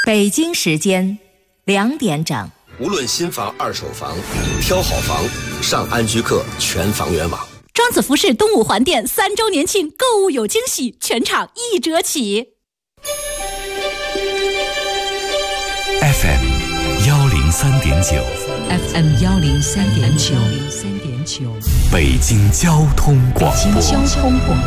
北京时间2点整。 无论新房、二手房，挑好房，上安居客全房源网。 庄子服饰东五环店3周年庆购物有惊喜，全场1折起。 FM 103.9 FM 103.9 北京交通广播。 北京交通广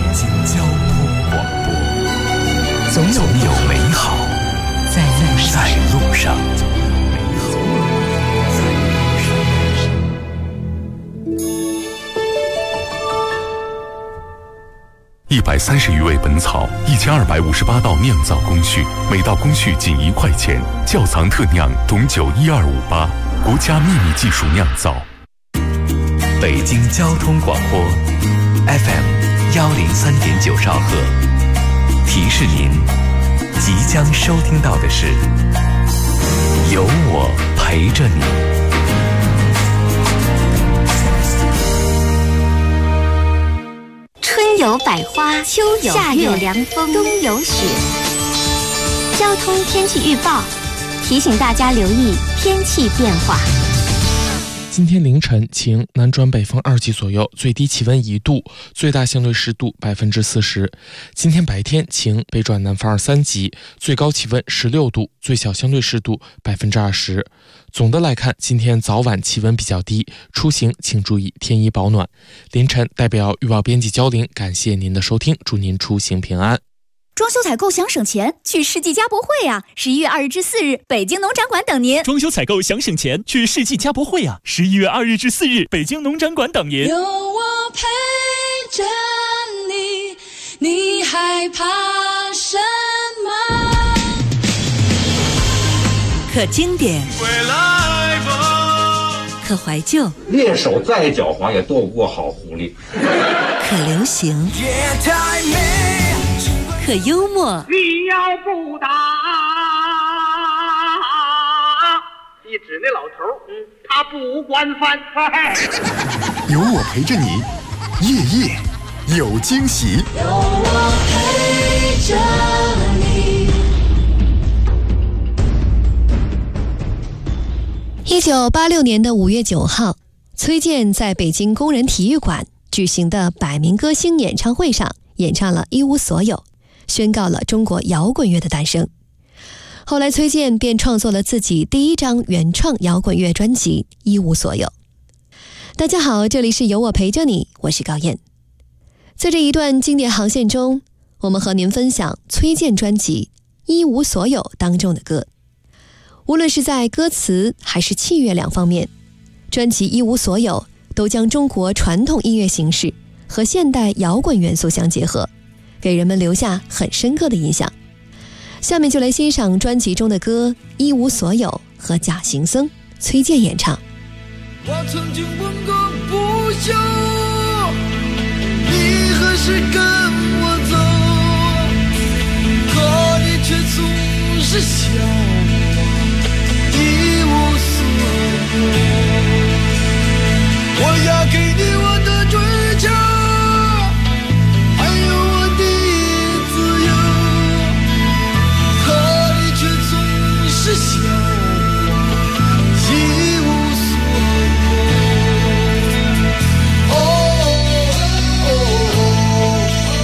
播，总有美好在路上。 130余味本草，1258道酿造工序，每道工序仅1块钱。窖藏特酿董酒12588，国家秘密技术酿造。 北京交通广播 FM 103.9兆赫，提示您，即将收听到的是有我陪着你。 春有百花，秋有夏有凉风，冬有雪。交通天气预报提醒大家留意天气变化。 今天凌晨晴，南转北风2级左右，最低气温1度，最大相对湿度40%。今天白天晴，北转南风3级，最高气温16度，最小相对湿度20%。总的来看，今天早晚气温比较低，出行请注意添衣保暖。凌晨代表预报编辑焦玲，感谢您的收听，祝您出行平安。 装修采购想省钱，去世纪家博会啊！11月2日至4日，北京农展馆等您。 装修采购想省钱，去世纪家博会啊！11月2日至4日，北京农展馆等您。 有我陪着你，你害怕什么？ 可经典，可怀旧， 猎手再狡猾也斗不过好狐狸。 可流行，可幽默。 你要不打，一指那老头，他不惯犯。 有我陪着你，夜夜有惊喜。 有我陪着你。 1986年的5月9号，崔健在北京工人体育馆举行的百名歌星演唱会上演唱了《一无所有》，宣告了中国摇滚乐的诞生。后来崔健便创作了自己第1张原创摇滚乐专辑《一无所有》。大家好，这里是有我陪着你，我是高燕。在这一段经典航线中，我们和您分享崔健专辑《一无所有》当中的歌。无论是在歌词还是器乐2方面，专辑《一无所有》都将中国传统音乐形式和现代摇滚元素相结合，给人们留下很深刻的印象。下面就来欣赏专辑中的歌《一无所有》和假行僧崔健演唱。 我曾经问个不休，你何时跟我走？可你却总是笑我一无所有。我要给你我的追求，还有我的自由，可你却总是笑我一无所有。哦哦哦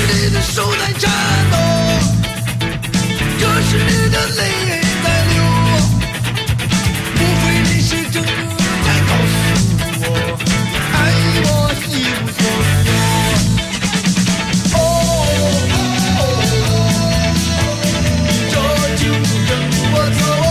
你的手在颤抖，这是你的泪在流，无非你是真的在告诉我，爱我一无所有。你这就跟我走。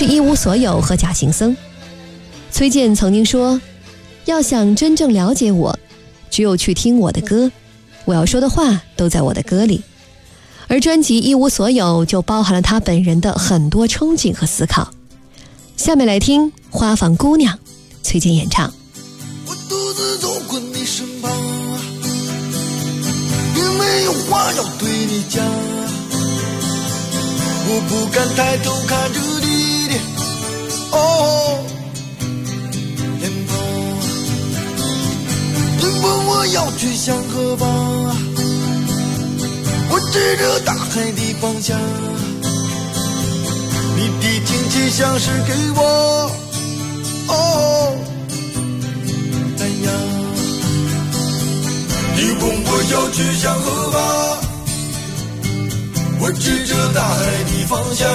是一无所有和假行僧。崔健曾经说，要想真正了解我，只有去听我的歌，我要说的话都在我的歌里。而专辑一无所有就包含了他本人的很多憧憬和思考。下面来听花房姑娘，崔健演唱。 我独自走过你身旁，并没有话要对你讲，我不敢抬头看着你的脸庞，你问我要去向何方，我指着大海的方向，你的亲切像是给我怎样？你问我要去向何方，我指着大海的方向。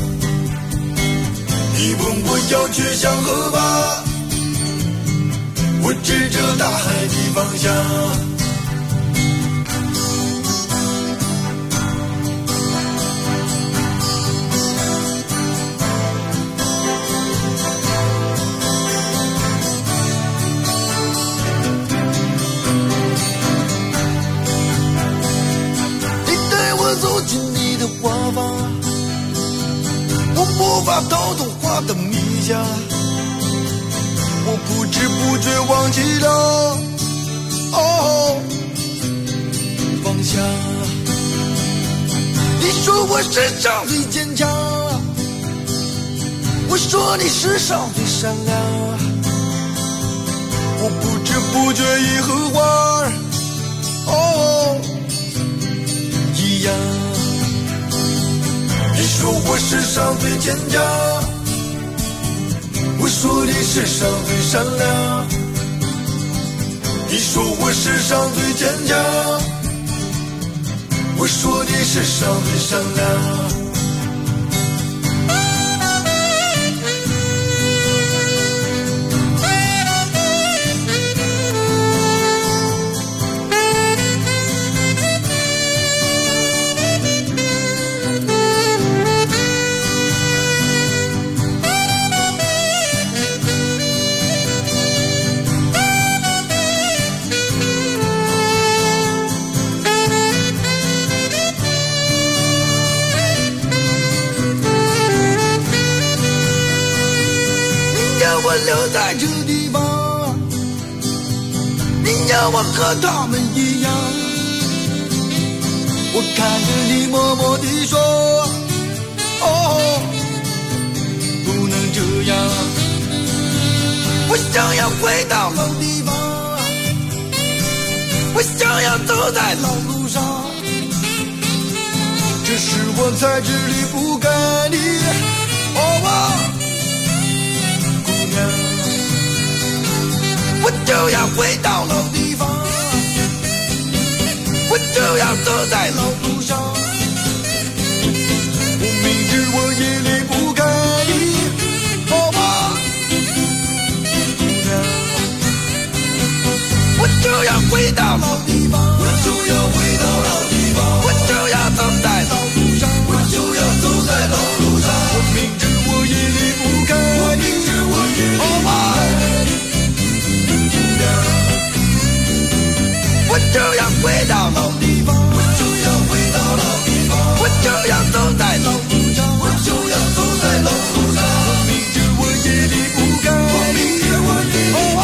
你问我要去向何方，我指着大海的方向。走进你的花房，我无法逃脱花的迷香，我不知不觉忘记了方向。你说我世上最坚强，我说你世上最善良，我不知不觉已和花一样。你说我世上最坚强，我说你世上最善良，你说我世上最坚强，我说你世上最善良。我留在这地方，你要我和他们一样，我看着你默默地说不能这样。我想要回到老地方，我想要走在老路上，这是我才知离不开你我就要回到老地方，我就要走在老路上，我明知我也离不开你我就要回到老地方，我就要回到老地方，我就要走在老路上，我就要走在老路上，我明知我也离不开你，我明知我也离不开你我就要回到老地方，我就要回到老地方，我就要走在老路上，我就要走在老路上，我明知我也离不开，我明知我也离不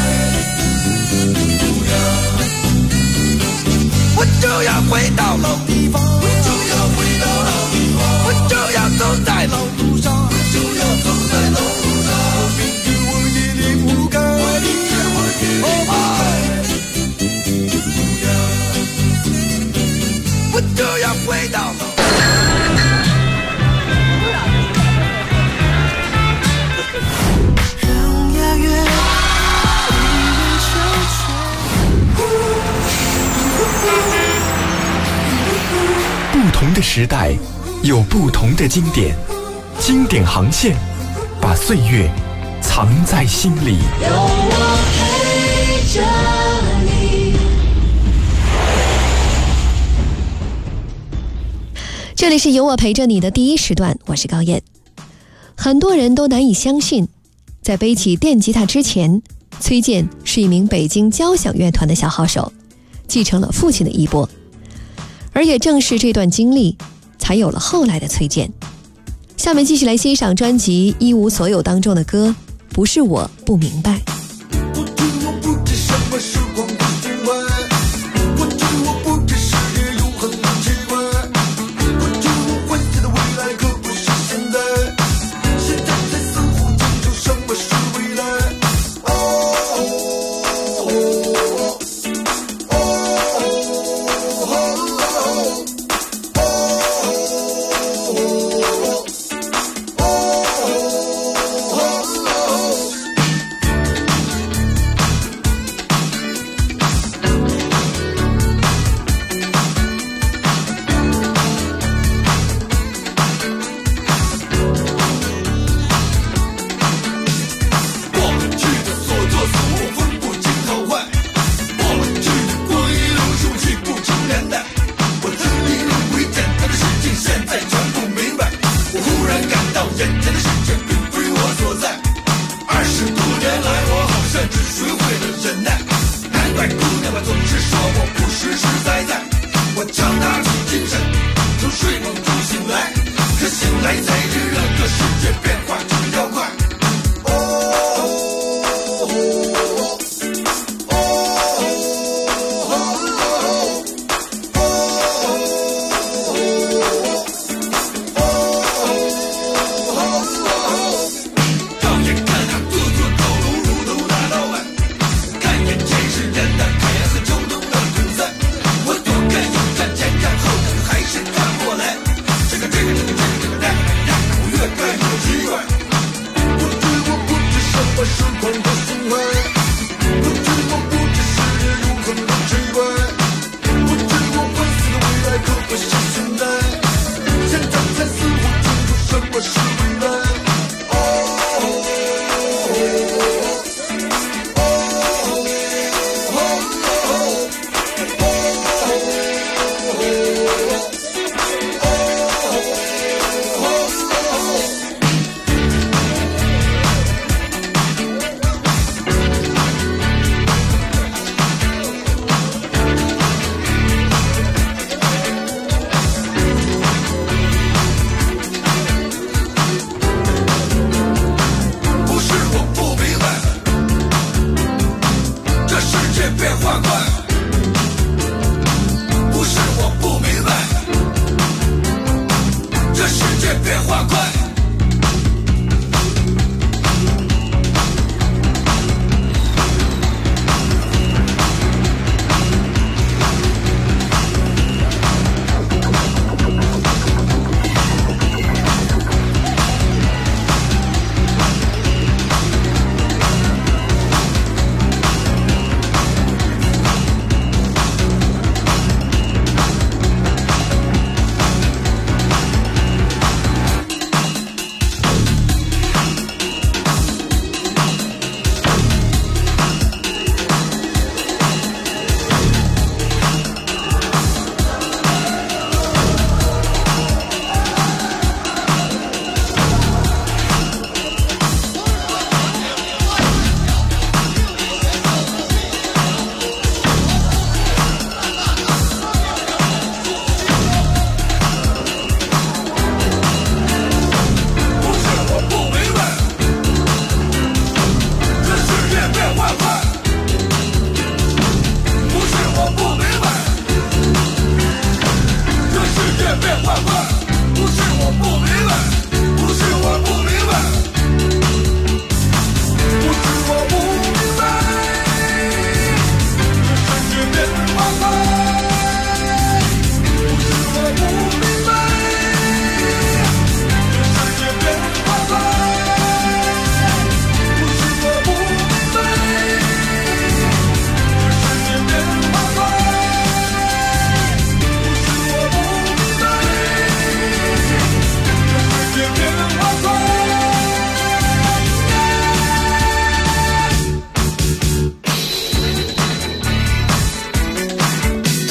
开我就要回到老地方，我就要回到老地方，我就要走在老路上，我就要走在老路上，我明知我也离不开，我明知我也离不开我就要回到老让押韵不同的时代有不同的经典，经典航线把岁月藏在心里。 有我陪着你。 这里是有我陪着你的第一时段，我是高燕。 很多人都难以相信，在背起电吉他之前，崔健是一名北京交响乐团的小号手，继承了父亲的衣钵。而也正是这段经历，才有了后来的崔健。下面继续来欣赏专辑《一无所有》当中的歌《不是我不明白》。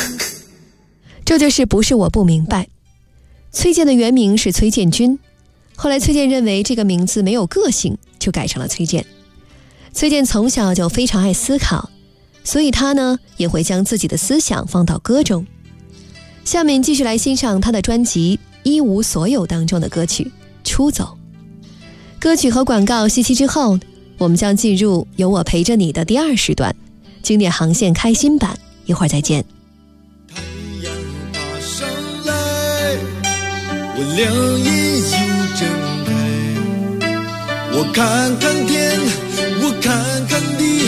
这就是不是我不明白。崔健的原名是崔建军， 后来崔健认为这个名字没有个性，就改成了崔健。崔健从小就非常爱思考，所以他呢也会将自己的思想放到歌中。下面继续来欣赏他的专辑《一无所有》当中的歌曲《出走》。歌曲和广告息息之后，我们将进入有我陪着你的第2时段，经典航线开心版，一会儿再见。 太阳爬上来，我两眼又睁开，我看看天，我看看地，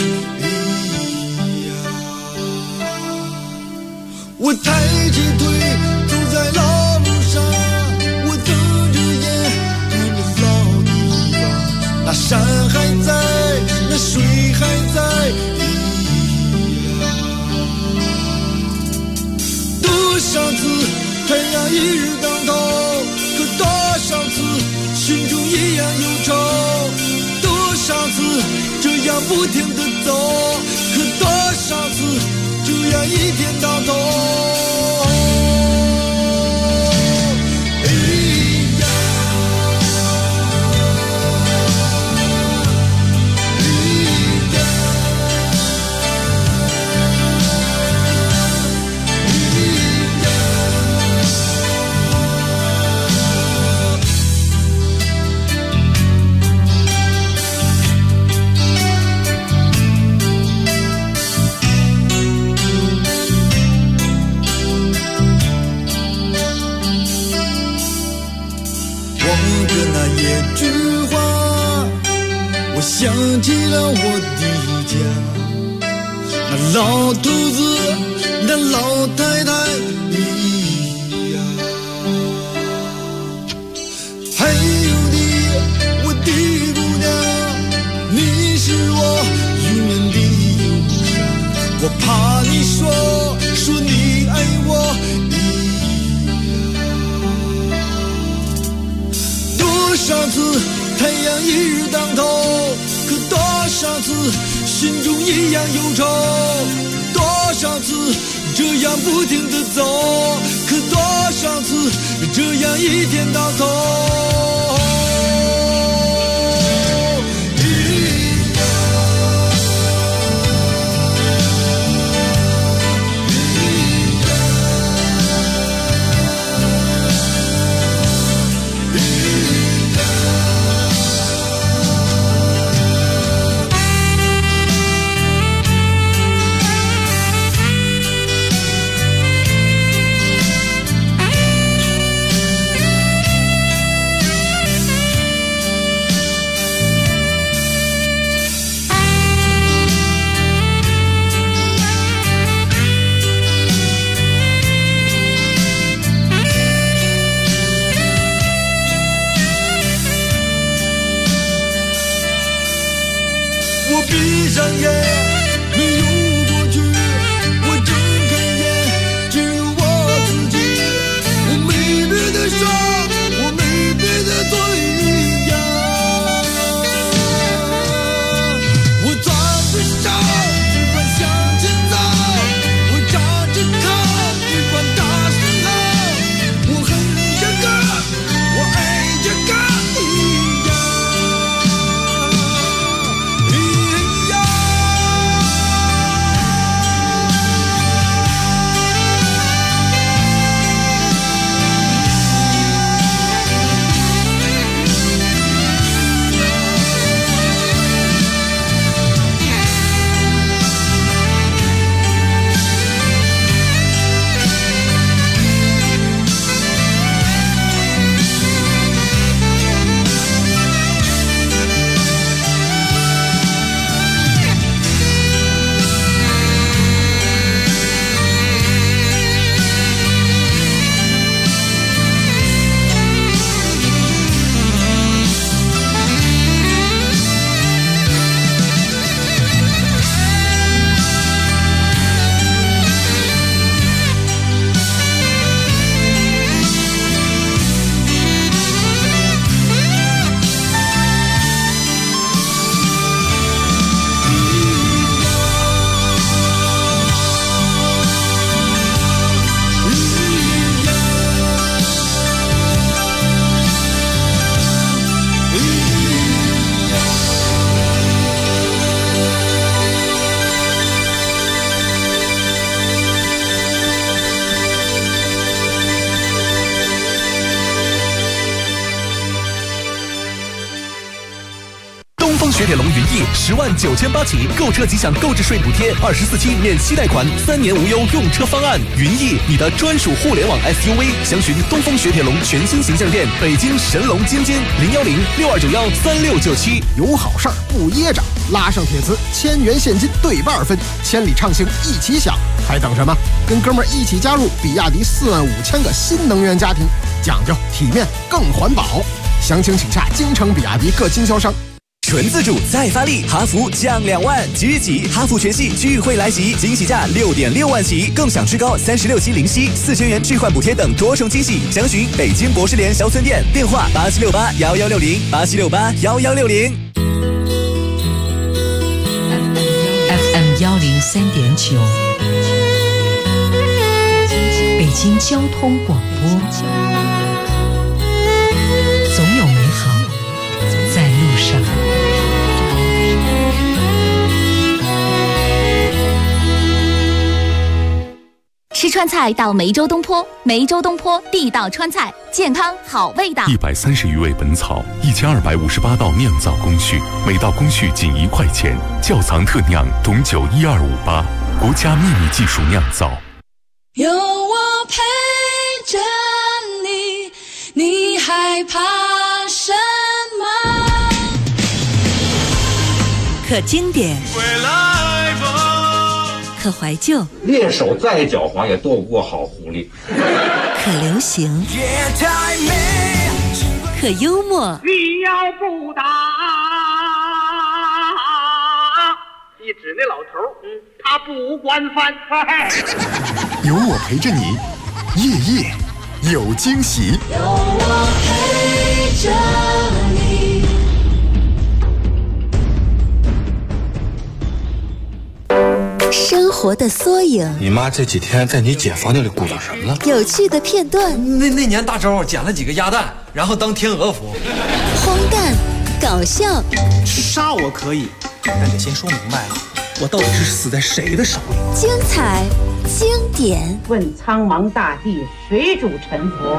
我抬起腿走在老路上，我瞪着眼看着老地方，那山还在，那水还在，多少次太阳一日当头，可多少次心中一样忧愁，多少次这样不停地走，可多少次这样一天到头。想起了我的家，那老头子，那老太太，还有你，我的姑娘，你是我永远的忧伤，我怕你说你爱我，多少次太阳一日当头，可多少次心中一样忧愁，多少次这样不停地走，可多少次这样一天到头。闭上眼，没有过去，我睁开眼，只有我自己。我没别的说，我没别的嘴呀，我抓着手，只管向前走，我扎着口，只管大声吼，我恨这个，我爱这个。 益10.980起，购车即享购置税补贴，24期免息贷款，3年无忧用车方案。云逸，你的专属互联网 SUV，详询东风雪铁龙全新形象店，北京神龙津津01062913697。 有好事儿不噎着，拉上铁磁，1000元现金对半分，千里畅行一起享，还等什么？跟哥们儿一起加入比亚迪45000个新能源家庭，讲究体面更环保。详情请洽京城比亚迪各经销商。 纯自主再发力，哈弗降2万，即日起哈弗全系聚会来袭，惊喜价6.6万起，更享至高36期零息，4000元置换补贴等多重惊喜。详询北京博士联销村店，电话87681160，87681160。 FM 103.9，北京交通广播，总有美好在路上。 吃川菜到梅州东坡，梅州东坡地道川菜，健康好味道。 130余味本草，1258道酿造工序，每道工序仅1块钱，窖藏特酿董酒12588，国家秘密技术酿造。 有我陪着你，你害怕什么？ 可经典， 回来吧。 可怀旧， 猎手再狡猾也躲不过好狐狸。 可流行，可幽默。 你要不打，一指那老头他不惯犯。 有我陪着你，夜夜有惊喜。 有我陪着你。 生活的缩影。 你妈这几天在你姐房间里鼓捣什么呢？ 有趣的片段。 那年大周捡了几个鸭蛋，然后当天鹅服。 荒诞，搞笑。 杀我可以，但得先说明白了，我到底是死在谁的手里？ 精彩，经典。 问苍茫大地，谁主沉浮？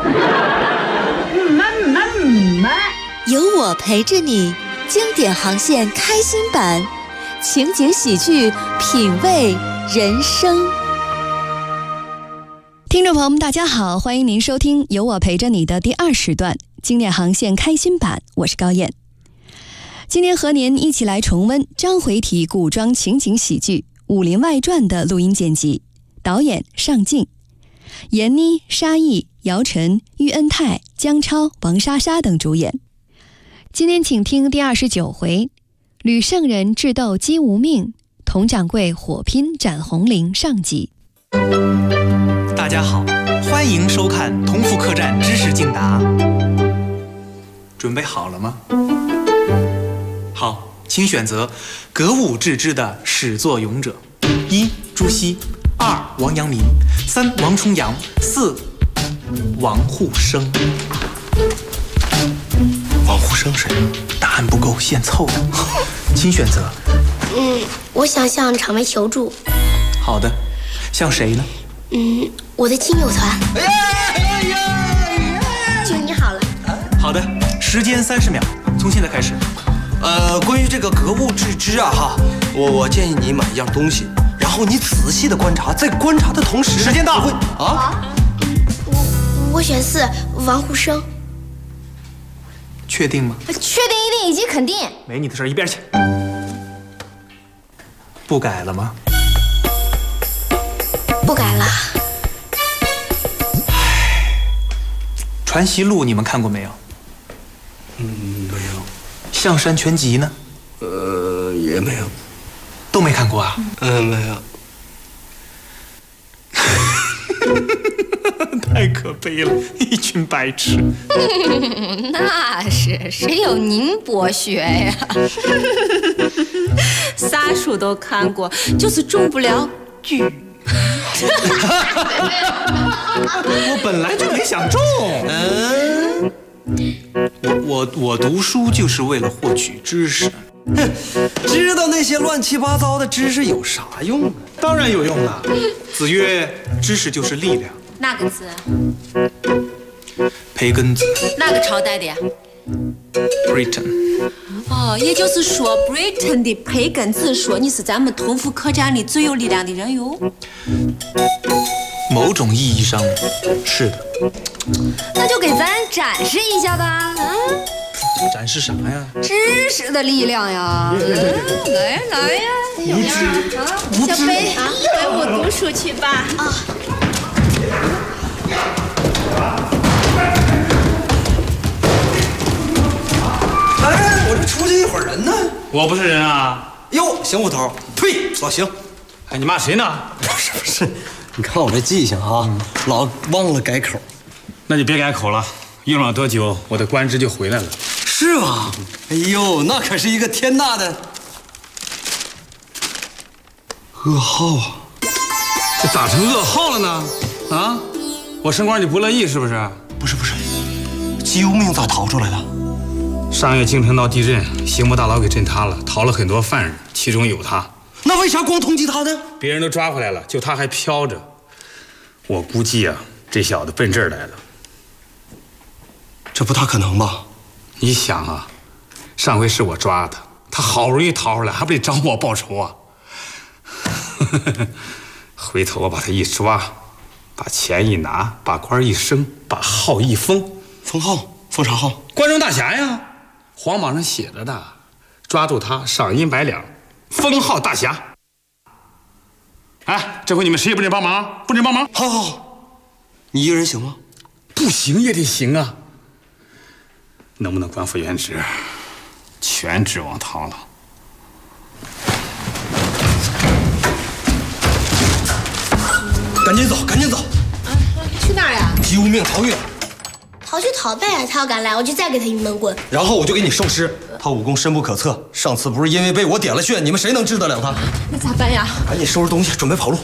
有我陪着你，经典航线开心版。情景喜剧，品味人生。 听众朋友们，大家好，欢迎您收听有我陪着你的第2时段经典航线开心版，我是高燕。今天和您一起来重温章回体古装情景喜剧《武林外传》的录音剪辑，导演尚敬，闫妮、沙溢、姚晨、喻恩泰、姜超、王莎莎等主演。今天请听第29回，吕圣人智斗姬无命，佟掌柜火拼斩红绫上集。 大家好，欢迎收看《同福客栈知识竞答》。准备好了吗？好，请选择格物致知的始作俑者：1. 朱熹，2. 王阳明，3. 王重阳，4. 王沪生。王沪生谁？答案不够，现凑的。请选择。 我想向场外求助。 好的，向谁呢？ 我的亲友团。就你好了。 好的，时间30秒，从现在开始。 关于这个格物致知啊，我建议你买一样东西，然后你仔细的观察，在观察的同时， 时间到。 我选4，王沪生。 确定吗？ 确定、一定以及肯定。 没你的事，一边去。不改了吗？ 不改了。 传习录你们看过没有？ 没有。 象山全集呢？ 也没有。 都没看过啊？ 没有。 太可悲了，一群白痴。 那是，谁有您博学呀？3书都看过，就是中不了举。 我本来就没想中。我读书就是为了获取知识。 知道那些乱七八糟的知识有啥用啊？ 当然有用了。子曰：“知识就是力量。” 哪个字？ 培根子。 哪个朝代的呀？ Britain。 哦，也就是说 ，Britain 的培根子说你是咱们同福客栈里最有力量的人哟。 某种意义上是的。 那就给咱展示一下吧，啊！ 展示啥呀？ 知识的力量呀！来呀！ 无知啊， 小贝，跟我读书去吧。啊。 哎，我这出去一会儿人呢？ 我不是人啊！ 哟，邢捕头，呸，老邢！ 哎，你骂谁呢？ 不是，你看我这记性啊，老忘了改口。 那就别改口了，用不了多久，我的官职就回来了。 是吗？哎呦，那可是一个天大的噩耗啊！ 这咋成噩耗了呢？啊，我升官你不乐意是不是？ 不是，救命咋逃出来的？ 上月京城闹地震，刑部大牢给震塌了，逃了很多犯人，其中有他。 那为啥光通缉他呢？ 别人都抓回来了，就他还飘着。我估计啊，这小子奔这儿来了。 这不大可能吧？ 你想啊，上回是我抓他，他好容易逃出来，还不得找我报仇啊？回头我把他一抓，把钱一拿，把官一升，把号一封。 封号？封啥号？ 关中大侠呀，皇榜上写着的。抓住他，赏银100两，封号大侠。哎，这回你们谁也不准帮忙，不准帮忙。 好，你一个人行吗？ 不行也得行啊。能不能官复原职，全指望他了。 赶紧走，赶紧走！ 去哪儿呀？ 救命！逃狱！ 逃就逃呗，他要敢来，我就再给他一闷棍。 然后我就给你收尸。他武功深不可测，上次不是因为被我点了穴，你们谁能治得了他？ 那咋办呀？ 赶紧收拾东西，准备跑路。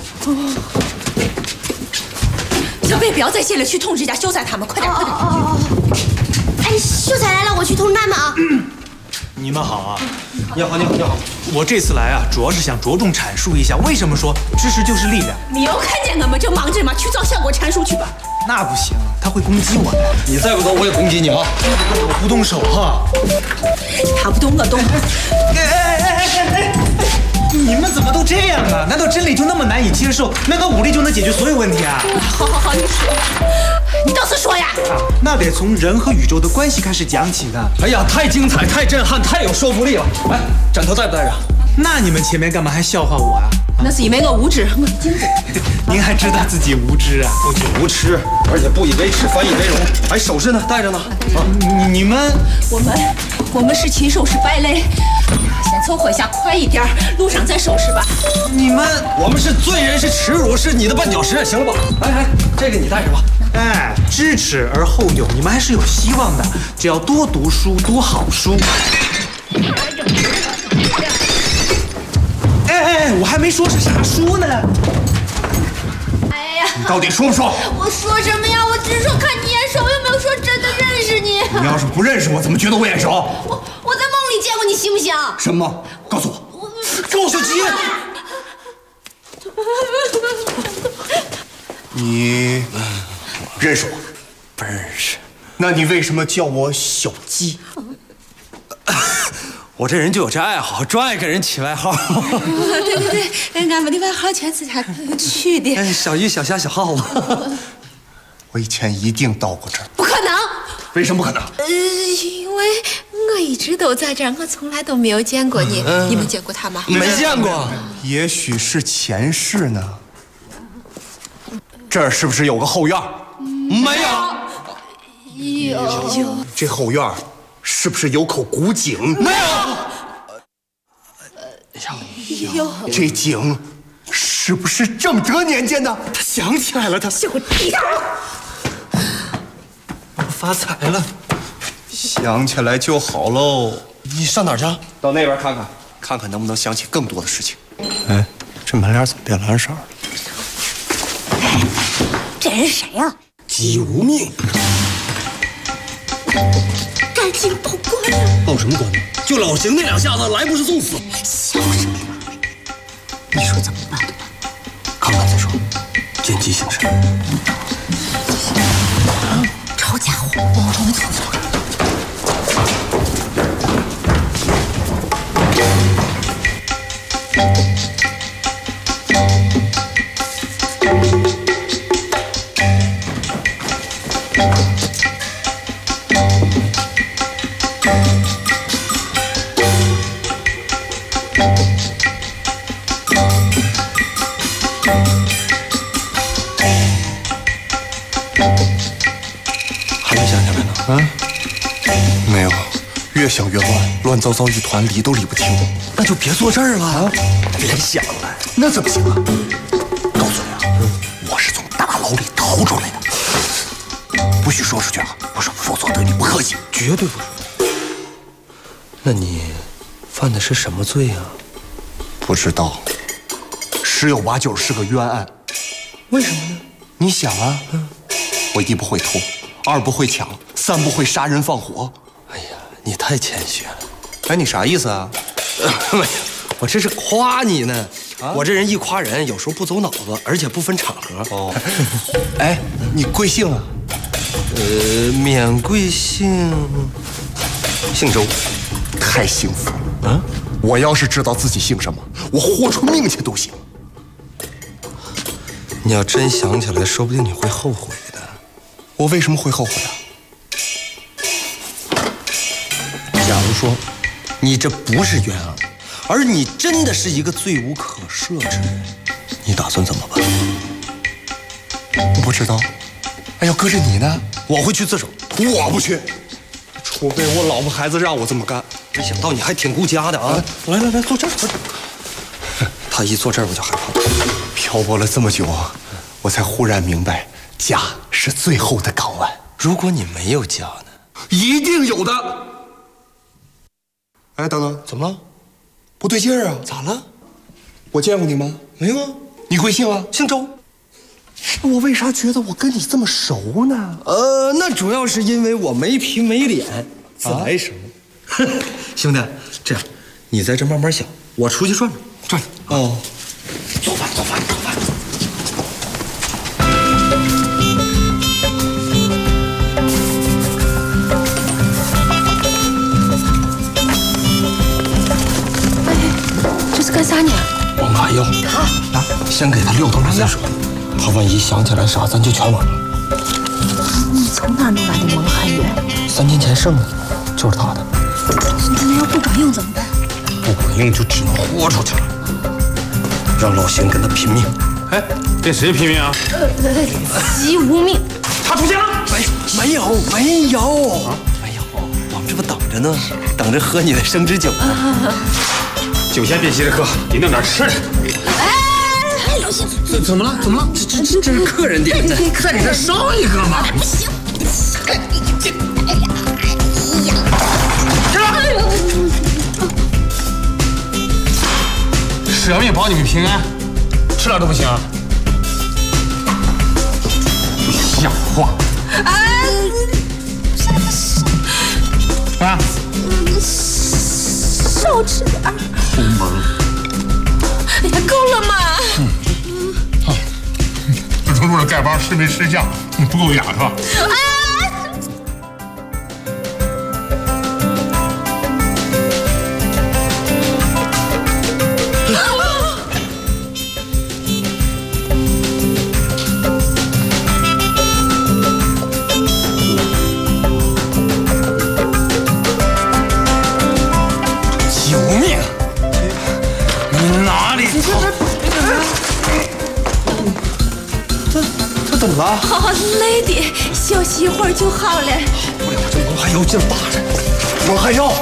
小贝，不要再歇了，去通知一下秀才他们，快点！ 哎，秀才来了，我去通知他们啊。 你们好啊！ 你好，你好，你好！ 我这次来啊，主要是想着重阐述一下，为什么说知识就是力量。 你又看见我们就忙着嘛，去找效果阐述去吧。 那不行，他会攻击我的。 你再不走，我也攻击你啊！ 我不动手哈。 他不动，我动。 你们怎么都这样啊？难道真理就那么难以接受？难道武力就能解决所有问题啊？ 好，你说，你倒是说呀！ 那得从人和宇宙的关系开始讲起的。 哎呀，太精彩，太震撼，太有说服力了！哎，枕头带不带着？ 那你们前面干嘛还笑话我啊？ 那是因为我无知，我精致。 您还知道自己无知啊？ 不仅无耻，而且不以为耻，反以为荣。哎，首饰呢？带着呢。啊， 你们， 我们是禽兽，是败类。先凑合一下，快一点，路上再收拾吧。 我们是罪人，是耻辱，是你的绊脚石，行了吧？哎，这个你带着吧。 哎，知耻而后勇，你们还是有希望的。只要多读书，读好书。哎，我还没说是啥书呢。 哎呀， 你到底说不说？ 我说什么呀？我只是说看你眼熟，又没有说真的认识你。 你要是不认识我，怎么觉得我眼熟？ 我在梦里见过你，行不行？ 什么梦？告诉我，告诉鸡。你认识我？不认识。那你为什么叫我小鸡？我这人就有这爱好，专爱给人起外号。 对，俺们的外号全是他取的。 小鱼、小虾、小耗子。我以前一定到过这儿。 不可能！ 为什么不可能？ 因为我一直都在这儿，我从来都没有见过你。你们见过他吗？ 没见过。也许是前世呢。这儿是不是有个后院？没有。有。这后院是不是有口古井？没有。有。这井是不是正德年间的？他想起来了，他小弟。 我发财了，想起来就好喽。你上哪儿去？到那边看看，看看能不能想起更多的事情。哎，这门帘怎么变蓝色了？ 这人是谁呀？ 姬无命。 赶紧报官啊！ 报什么官呢？就老邢那两下子，来不是送死。 小声点，你说怎么办？ 看看再说，见机行事。 抄家伙，我们走。 想越乱，乱糟糟一团，理都理不清。 那就别坐这儿了啊！别想了， 那怎么行啊？告诉你啊，我是从大牢里逃出来的，不许说出去啊！不是，否则对你不客气， 绝对不说。那你犯的是什么罪啊？ 不知道，10有8九是个冤案。 为什么呢？ 你想啊，我1不会偷，2不会抢，3不会杀人放火。 哎呀，你太谦虚了。 哎，你啥意思啊？ 没有，我这是夸你呢。我这人一夸人，有时候不走脑子，而且不分场合。 哦，哎，你贵姓啊？ 免贵姓周。 太幸福了啊！我要是知道自己姓什么，我豁出命去都行。 你要真想起来，说不定你会后悔的。 我为什么会后悔啊？ 假如说你这不是冤案，而你真的是一个罪无可赦之人，你打算怎么办？ 我不知道。哎，要搁着你呢， 我会去自首。 我不去，除非我老婆孩子让我这么干。 没想到你还挺顾家的啊！来，坐这儿。他一坐这儿我就害怕。 漂泊了这么久，我才忽然明白，家是最后的港湾。 如果你没有家呢？ 一定有的。哎，等等， 怎么了？ 不对劲儿啊！ 咋了？ 我见过你吗？ 没有啊。 你贵姓啊？ 姓周。 我为啥觉得我跟你这么熟呢？ 那主要是因为我没皮没脸，自来熟。兄弟，这样，你在这慢慢想，我出去转转。 哦， 做饭。 这是干啥呢？ 往卡药。来，先给他6头再说。他万一想起来啥，咱就全完了。 你从哪弄来的蒙汗药 ？3年前剩的，就是他的。 那要不管用怎么办？ 不管用就只能豁出去了，让老邢跟他拼命。 哎，跟谁拼命啊？ 姬无命。 他出现了？ 没有，我们这不等着呢，等着喝你的生之酒呢。 酒先别急着喝，得弄点吃的。 哎，老邢， 怎么了？ 这是客人点的， 再给他烧一个嘛。 不行。 舍命保你们平安，吃了都不行啊！不像话！啊！ 少吃点儿。 抠门！ 哎呀，够了嘛！ 好，自从入了丐帮，吃没吃相，不够雅是吧？ 怎么了？ 累的，休息一会儿就好了。 好不了，这蒙汗药劲大着。 蒙汗药，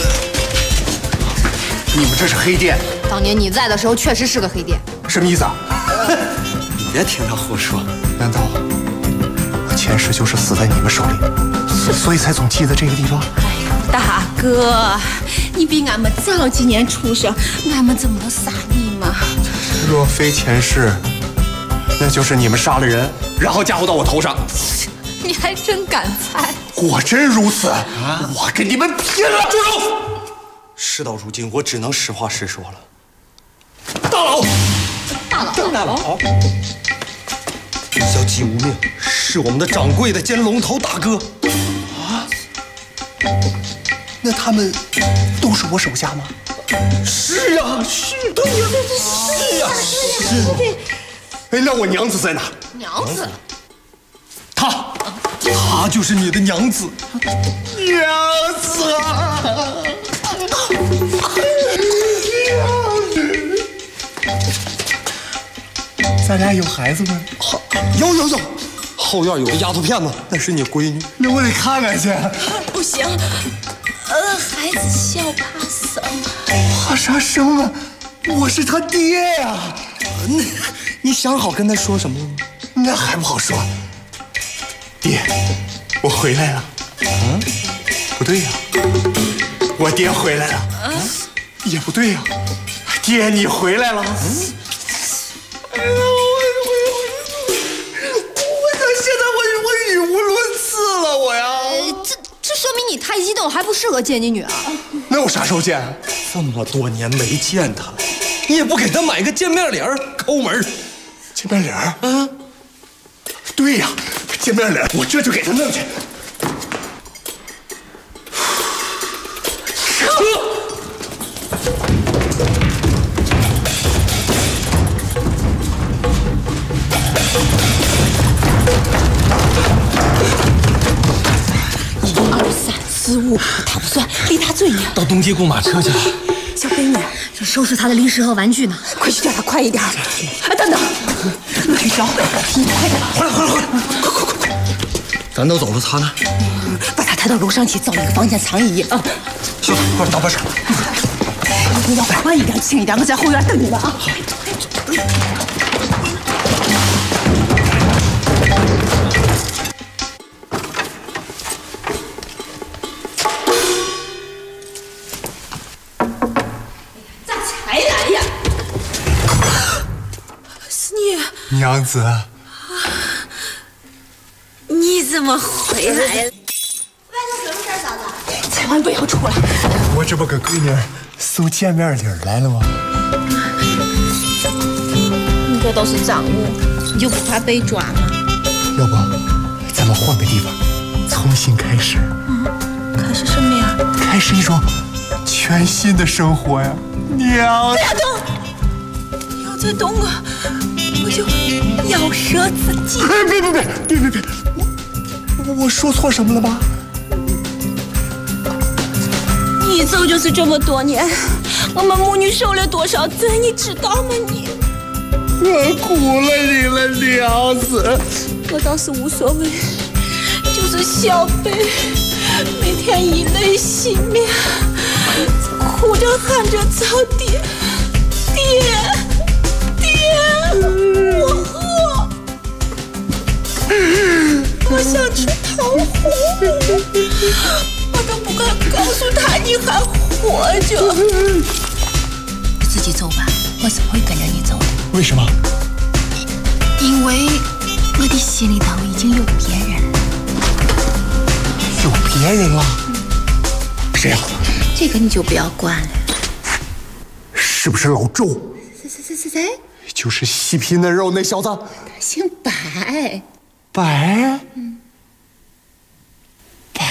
你们这是黑店？ 当年你在的时候，确实是个黑店。 什么意思啊？ 你别听他胡说。 难道我前世就是死在你们手里，所以才总记得这个地方？ 哎呦，大哥，你比俺们早几年出生，俺们怎么能杀你嘛？ 若非前世，那就是你们杀了人，然后嫁祸到我头上。 你还真敢猜！ 果真如此，我跟你们拼了！住手！ 事到如今，我只能实话实说了。 大佬， 大佬，你叫姬无命，是我们的掌柜的兼龙头大哥。 啊？那他们都是我手下吗？ 是啊，是啊。 哎，那我娘子在哪？ 娘子， 她就是你的娘子。 娘子啊！咱俩有孩子吗？ 有，后院有个丫头片子，那是你闺女。 那我得看看去。 不行，孩是小怕生。 怕啥生啊？我是他爹呀！你想好跟他说什么了吗？那还不好说。爹，我回来了。啊？不对呀，我爹回来了。啊？也不对呀，爹你回来了。哎呀，我现在我语无伦次了，我呀。 这说明你太激动，还不适合见你女儿。 那我啥时候见啊？ 这么多年没见他了，你也不给他买个见面礼儿，抠门。 见面礼儿？啊，对呀，见面礼儿，我这就给他弄去。 1、2、3、4、5，他不算，离他最远。 到东街雇马车去了。 小北呢？正收拾他的零食和玩具呢。 快去叫他快一点！哎，等等，陆小北，你快点！ 快！咱都走了，他呢？ 把他抬到楼上去，找一个房间藏一夜啊！ 行，快倒把手。 你要快一点，轻一点，我在后院等你们啊！咋才来呀？是你， 娘子。 你怎么回来了？ 外头什么事儿，嫂子？ 千万不要出来！ 我这不给闺女送见面礼来了吗？ 你这都是赃物，你就不怕被抓吗？ 要不，咱们换个地方，重新开始。 开始什么呀？ 开始一种全新的生活呀，娘！ 不要动！你要再动啊，我就咬舌自尽！ 别！我说错什么了吗？ 你一走就是这么多年，我们母女受了多少罪，你知道吗？你我苦了你了，娘子。 我倒是无所谓，就是小北每天以泪洗面，哭着喊着找爹，我饿，我想吃糖葫芦，我都不敢告诉他你还活着。你自己走吧，我是不会跟着你走的。 为什么？ 因为我的心里头已经有别人了。 有别人了？谁呀？ 这个你就不要管了。 是不是老周？ 谁？ 就是细皮嫩肉那小子。 他姓白。 白？白？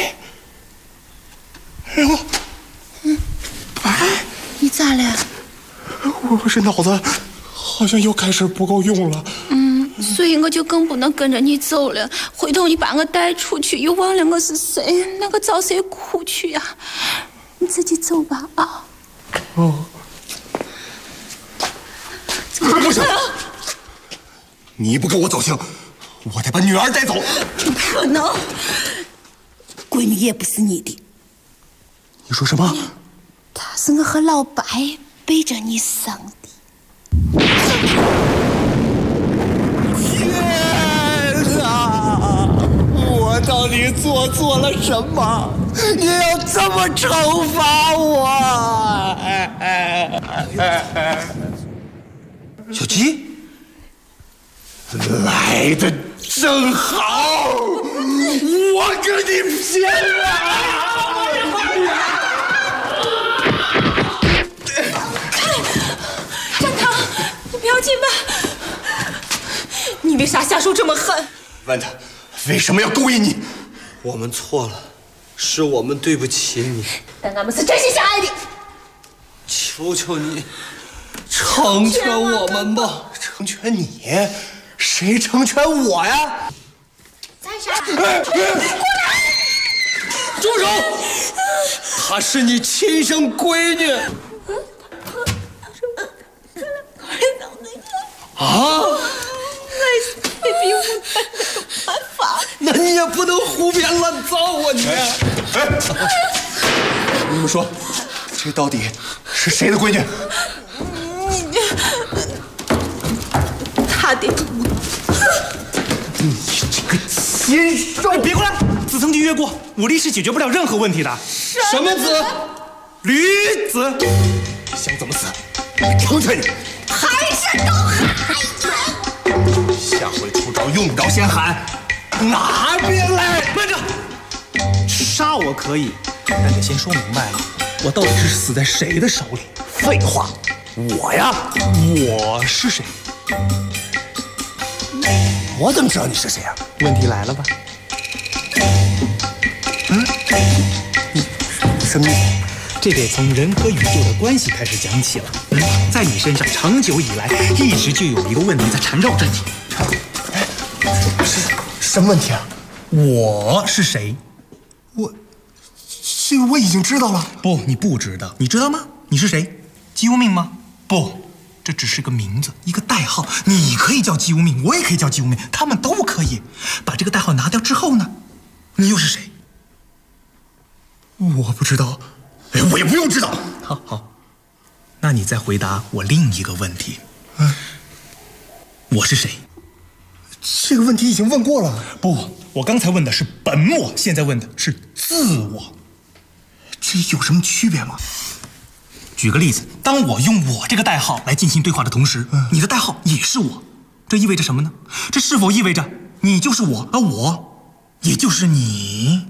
哎呦，白？ 你咋了？ 我这脑子好像又开始不够用了。 所以我就更不能跟着你走了。回头你把我带出去，又忘了我是谁，那个找谁哭去呀？你自己走吧啊。 哦。不行，你不跟我走行，我得把女儿带走。 不可能，闺女也不是你的。 你说什么？ 她是我和老白背着你生的。 天啊！我到底做错了什么？你要这么惩罚我？ 小鸡， 来的正好，我跟你拼了！ 站堂，你不要紧吧？你为啥下手这么狠？ 问他为什么要勾引你？ 我们错了，是我们对不起你。 但俺们是真心相爱的。 求求你，成全我们吧！ 成全你？谁成全我呀？ 在啥？ 过来！住手！她是你亲生闺女。啊！ 你比我有办法。 那你也不能胡编乱造啊！你， 们说，这到底是谁的闺女？ 他的。 你这个禽兽！别过来！子层级越过，武力是解决不了任何问题的。 什么子？ 驴子。 想怎么死？成全你！ 还是都喊！ 下回出招用不着先喊，拿兵来！ 慢着，杀我可以，但得先说明白了，我到底是死在谁的手里？ 废话，我呀， 我是谁？ 我怎么知道你是谁啊？ 问题来了吧？ 你什么意思？ 这得从人和宇宙的关系开始讲起了。在你身上长久以来一直就有一个问题在缠绕着你。 什么问题啊？ 我是谁？ 这个我已经知道了。 不，你不知道。你知道吗？你是谁？姬无命吗？不，这只是个名字，一个代号。你可以叫姬无命，我也可以叫姬无命，他们都可以。把这个代号拿掉之后呢，你又是谁？ 我不知道。我也不用知道。 好，那你再回答我另一个问题。我是谁？ 这个问题已经问过了。 不，我刚才问的是本我，现在问的是自我。 这有什么区别吗？ 举个例子，当我用我这个代号来进行对话的同时，你的代号也是我，这意味着什么呢？这是否意味着你就是我，而我也就是你？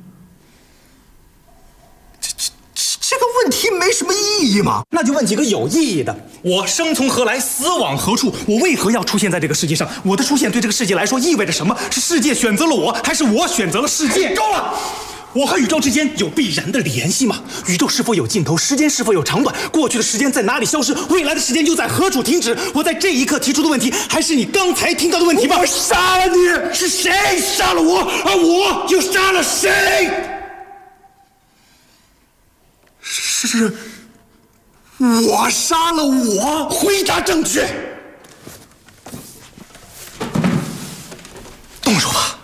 这个问题没什么意义吗？ 那就问几个有意义的。我生从何来，死往何处？我为何要出现在这个世界上？我的出现对这个世界来说意味着什么？是世界选择了我，还是我选择了世界？够了！我和宇宙之间有必然的联系吗？宇宙是否有尽头？时间是否有长短？过去的时间在哪里消失？未来的时间又在何处停止？我在这一刻提出的问题，还是你刚才听到的问题吗？ 我杀了你！ 是谁杀了我？而我又杀了谁？ 是我杀了我。 回答正确。动手吧。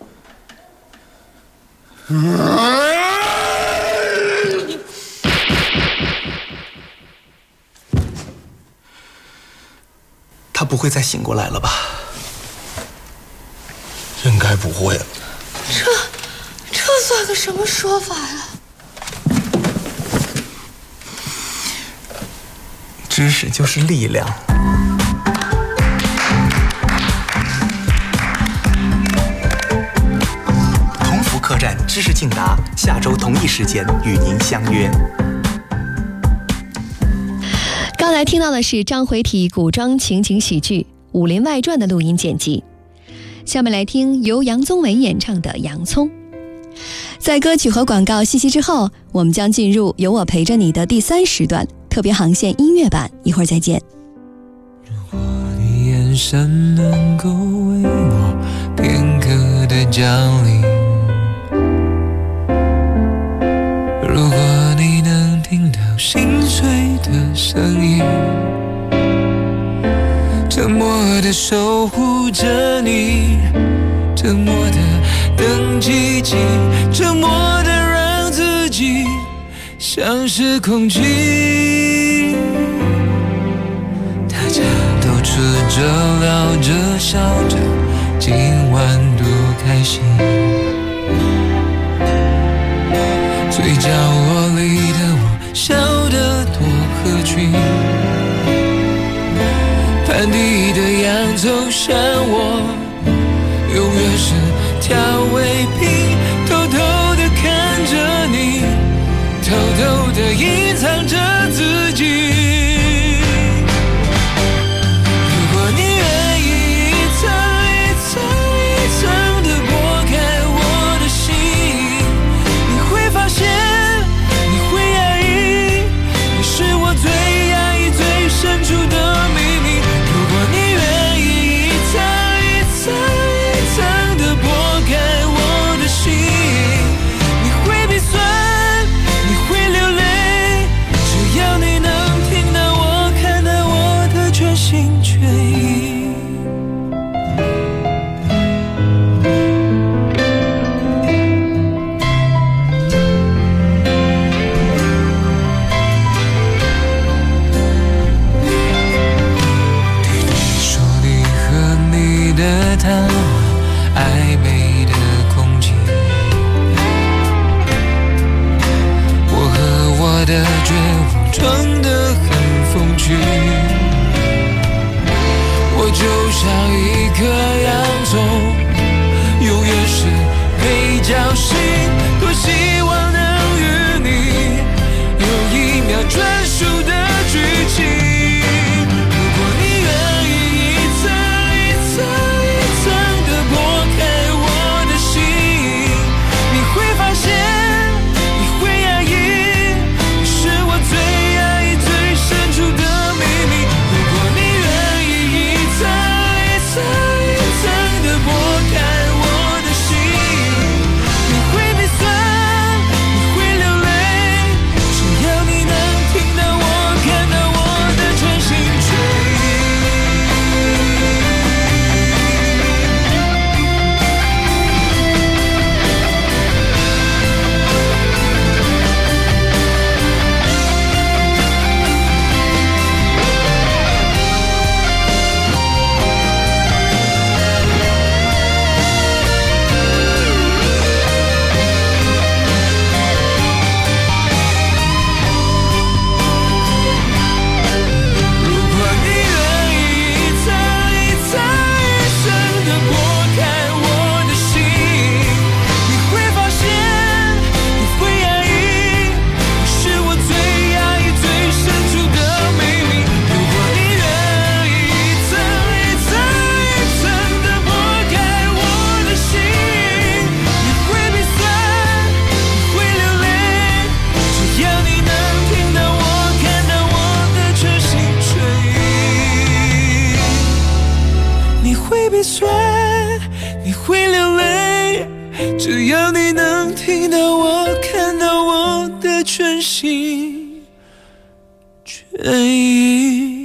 他不会再醒过来了吧？ 应该不会了。 这算个什么说法呀？ 知识就是力量。同福客栈知识竞答，下周同一时间与您相约。 刚才听到的是章回体古装情景喜剧《武林外传》的录音剪辑。下面来听由杨宗纬演唱的《洋葱》。在歌曲和广告信息之后，我们将进入有我陪着你的第3时段特别航线音乐版，一会儿再见。 如果你眼神能够为我片刻的降临，如果你能听到心碎的声音，沉默的守护着你，沉默的等奇迹，沉默的让自己像是空气。大家都吃着聊着笑着，今晚多开心。最角落里的我笑得多合群，盘底的洋葱像我永远是调味品，偷偷地看着你，偷偷地隐藏着自己。如果你愿意一层一层一层地剥开我的心，你会发现你会压抑，你是我最压抑最深处的秘密。如果你愿意一层一层一层地剥开我的心，你会鼻酸，你会流泪，只要你能听到我，看到我的全心全意。 像一颗洋葱，永远是没交心。多希望能与你有一秒专属的剧情。如果你愿意一层一层一层地剥开我的心，你会发现你会压抑，你是我最压抑最深处的秘密。如果你愿意一层一层一层地剥开我的心，你会鼻酸，你会流泪，只要你能听到我看到我的全心全意。如果你愿意一层一层一层地剥开我的心，你会发现你会压抑，你是我最压抑最深处的秘密。如果你愿意一层一层一层地剥开我的心，你会鼻酸，你会流泪，只要你能听到我看到我的全心全意。你会鼻酸，你会流泪，只要你能听到我看到我的全心全意。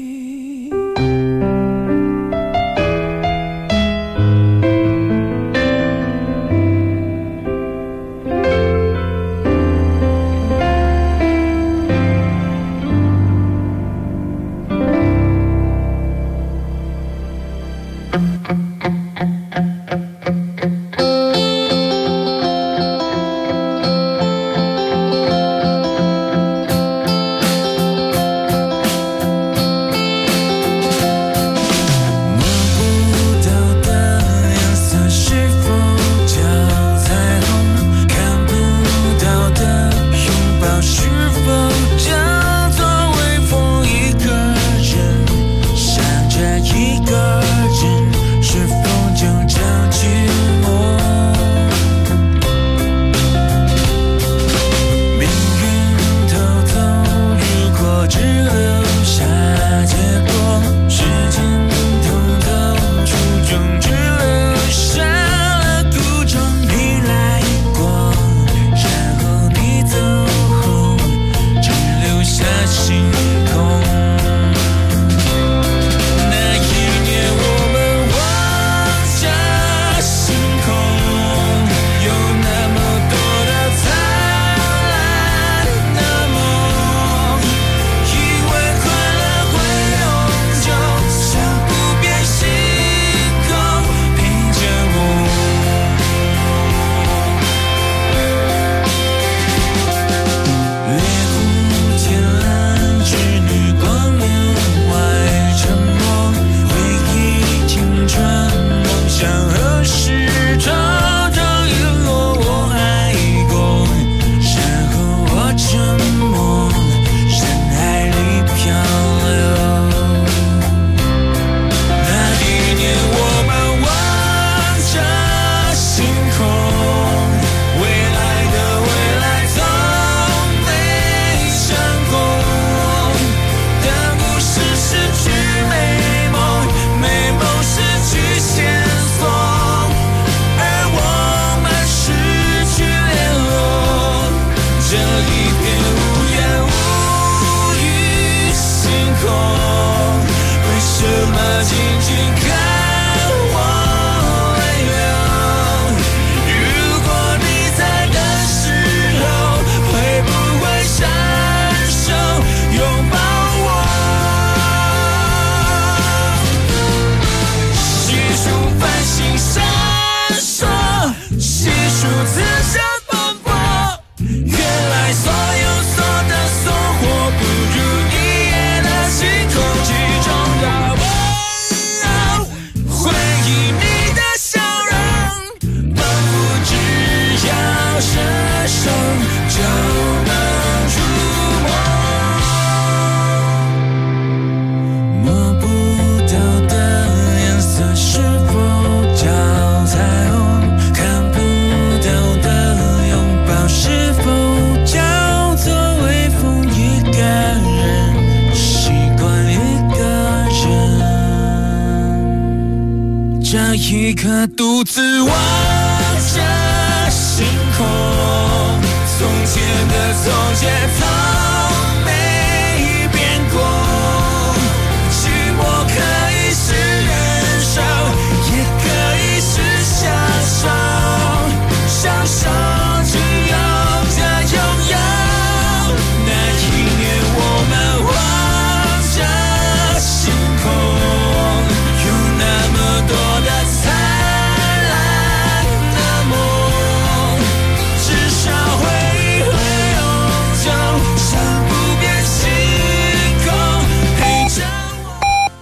一个独自望着星空，从前的从前从没变过，寂寞可以是忍受，也可以是享受，享受只有着拥有。那一年我们望着星空，有那么多的灿烂的梦，至少回忆会永久，像不变星空陪着我。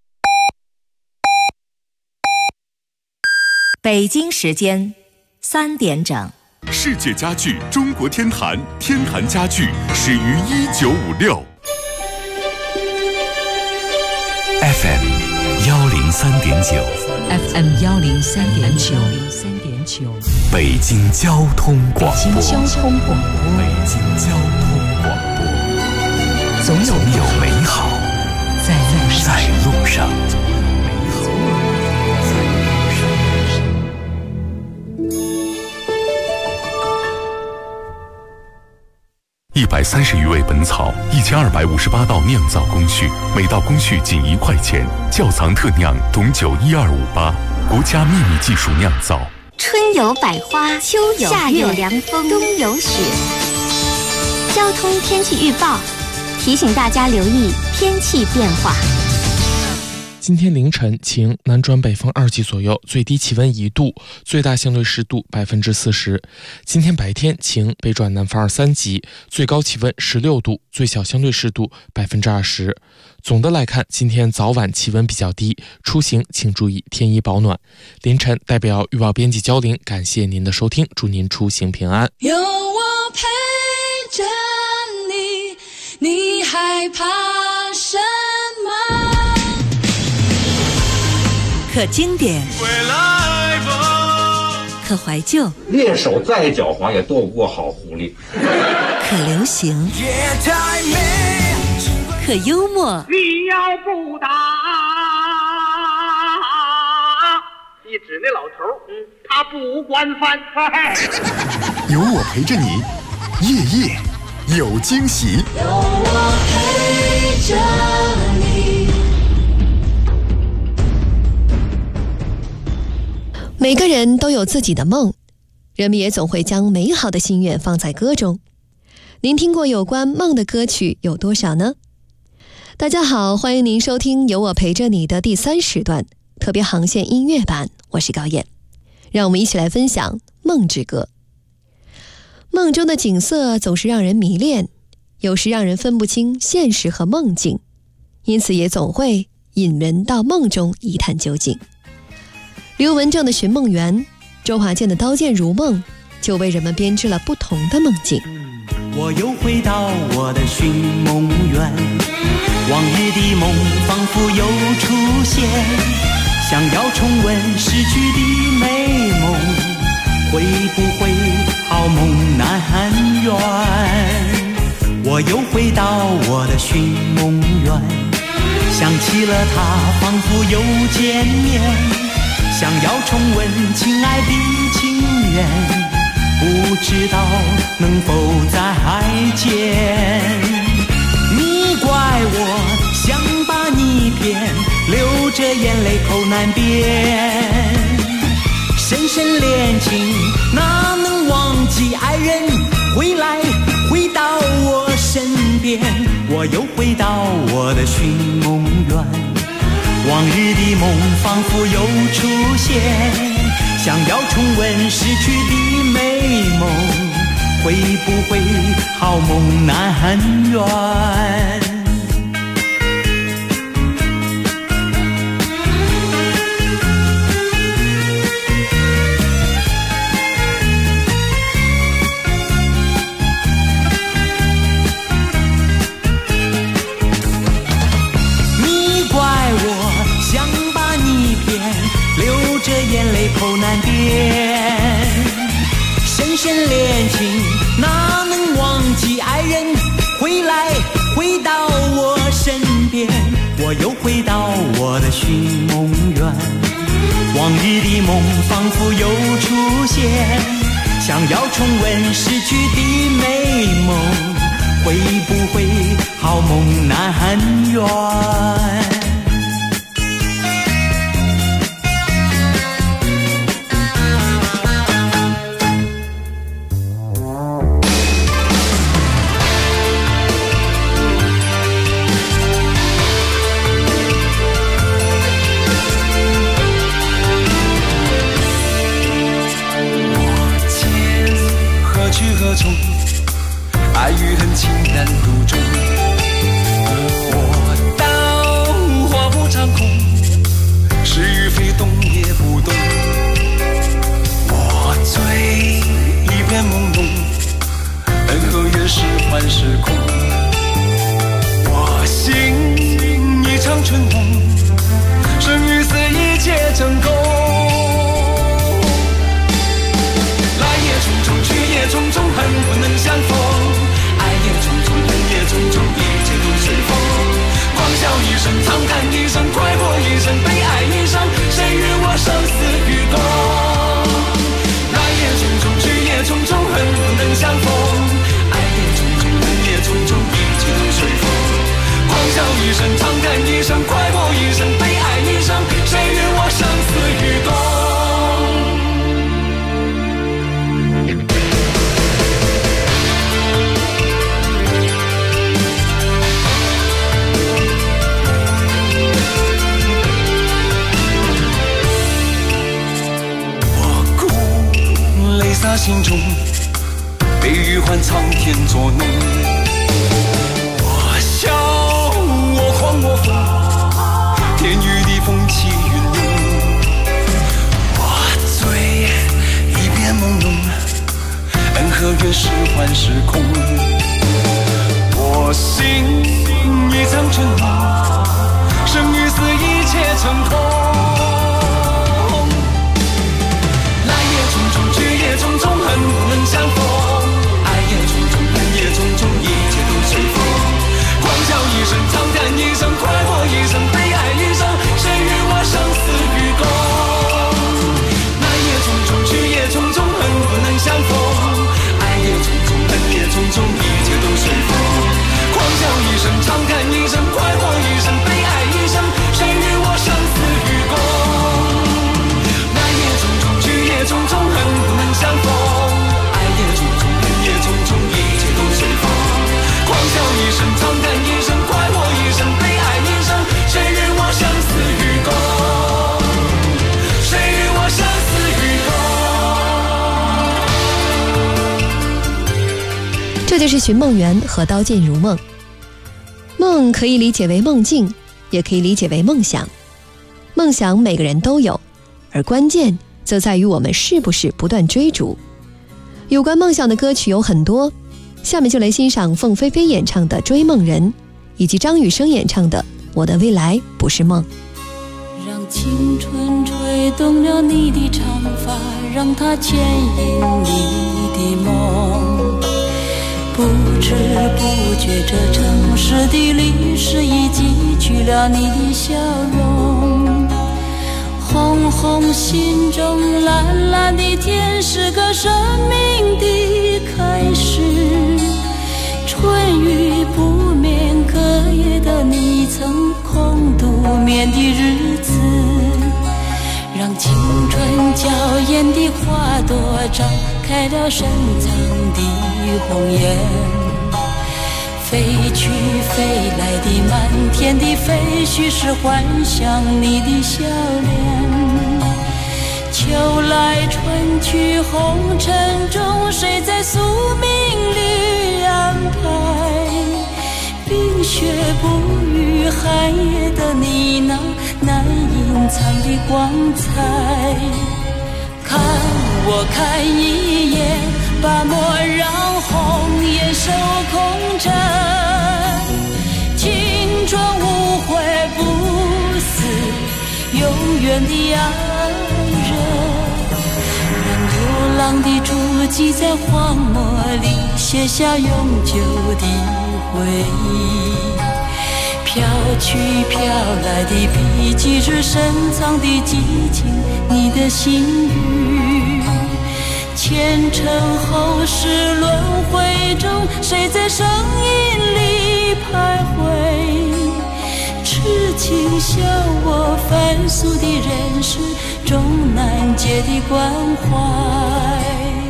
北京时间3点整。 世界家具中国天坛，天坛家具始于1956。 FM 103.9 FM 103.9 北京交通广播。 北京交通广播。 北京交通广播。总有美好在路上。 130余味本草，1258道酿造工序，每道工序仅1块钱。窖藏特酿董酒12588，国家秘密技术酿造。 春有百花，秋有夏有凉风，冬有雪。交通天气预报提醒大家留意天气变化。 今天凌晨晴，南转北风2级左右，最低气温1度，最大相对湿度40%。今天白天晴，北转南风2、3级，最高气温16度，最小相对湿度20%。总的来看，今天早晚气温比较低，出行请注意添衣保暖。凌晨代表预报编辑焦玲，感谢您的收听，祝您出行平安。 有我陪着你，你害怕什么？ 可经典，可怀旧， 猎手再狡猾也斗不过好狐狸。 可流行，可幽默。 你要不打，一指那老头，他不惯犯。 有我陪着你，夜夜有惊喜。 有我陪着你。 每个人都有自己的梦，人们也总会将美好的心愿放在歌中。您听过有关梦的歌曲有多少呢？大家好，欢迎您收听有我陪着你的第3时段特别航线音乐版，我是高燕。让我们一起来分享梦之歌。梦中的景色总是让人迷恋，有时让人分不清现实和梦境，因此也总会引人到梦中一探究竟。刘文正的《寻梦园》，周华健的《刀剑如梦》，就为人们编织了不同的梦境。 我又回到我的寻梦园，往日的梦仿佛又出现，想要重温逝去的美梦，会不会好梦难圆？我又回到我的寻梦园，想起了他仿佛又见面，想要重温亲爱的情缘，不知道能否再见。你怪我想把你骗，流着眼泪口难辩。深深恋情哪能忘记爱人，回到我身边。我又回到我的寻梦园，往日的梦仿佛又出现，想要重温逝去的美梦，会不会好梦难圆？口难辩，深深恋情哪能忘记爱人，回到我身边。我又回到我的寻梦园， 往日的梦仿佛又出现，想要重温逝去的美梦，会不会好梦难圆？ 何从？爱与恨情难独钟。我道花不长空，是与非动也不动。我醉一片朦胧，恩和怨是幻是空。我心一场春梦，生与死一切成空。匆匆恨不能相逢，爱也匆匆恨也匆匆，一切都随风。狂笑一声，长叹一声，快活一生，悲哀一生，谁与我生死与共？来也匆匆，去也匆匆，恨不能相逢，爱也匆匆，恨也匆匆，一切都随风。狂笑一声，长叹一声，快活一生，悲哀一生，谁与我生死与共？洒心中，悲与欢苍天作弄。我笑，我狂，我疯，天与地风起云涌。我醉，一片朦胧，恩和怨是幻是空。我心一场春梦，生与死一切成空。也匆匆，恨不能相逢，爱也匆匆，恨也匆匆，一切都随风。狂笑一声，长叹一声，快活一生，悲哀一生，谁与我生死与共？来也匆匆，去也匆匆，恨不能相逢，爱也匆匆，恨也匆匆，一切都随风。狂笑一声，长叹一声，快活一生，悲哀一生，谁与我生死与共？来也匆匆，去也匆匆，恨不能相逢，爱也匆匆，恨也匆匆，一切都随风。狂笑一声，长叹一声，快活一生，悲哀一生，谁与我生死与共？谁与我生死与共？ 这就是寻梦园和刀剑如梦。梦可以理解为梦境，也可以理解为梦想。梦想每个人都有，而关键则在于我们是不是不断追逐。有关梦想的歌曲有很多，下面就来欣赏凤飞飞演唱的《追梦人》，以及张雨生演唱的《我的未来不是梦》。 让青春吹动了你的长发，让它牵引你的梦。不知不觉，这城市的历史已记取了你的笑容。红红心中，蓝蓝的天，是个生命的开始。春雨不眠，隔夜的你曾空独眠的日子，让青春娇艳的花朵绽开了深藏的红颜。飞去飞来的满天的飞絮，是幻想你的笑脸。秋来春去红尘中，谁在宿命里安排？冰雪不语，寒夜的你那难隐藏的光彩。看我看一眼，把莫让红颜守空枕。青春无悔不死，永远的爱人。让流浪的足迹在荒漠里写下永久的回忆。 飘去飘来的笔迹是深藏的激情，你的心语。前尘后世轮回中，谁在声音里徘徊？痴情笑我凡俗的人世中难解的关怀。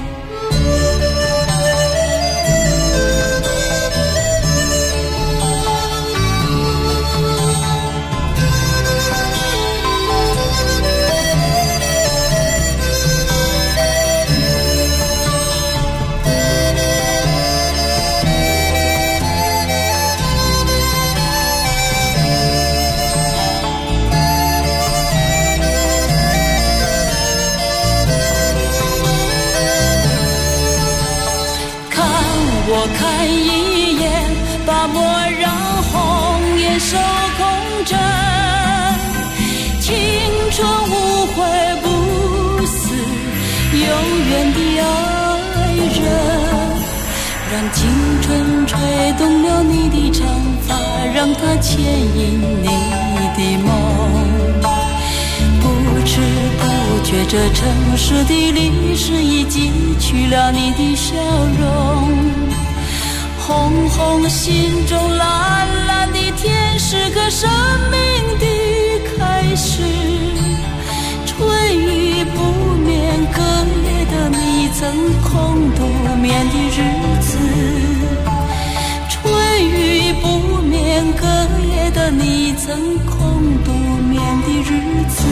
我看一眼，把莫让红颜守空枕，青春无悔不死，永远的爱人。让青春吹动了你的长发，让它牵引你的梦。不知不觉，这城市的历史已记取了你的笑容。红红心中蓝蓝的天，是个生命的开始。春雨不眠，隔夜的你曾空独眠的日子。春雨不眠，隔夜的你曾空独眠的日子。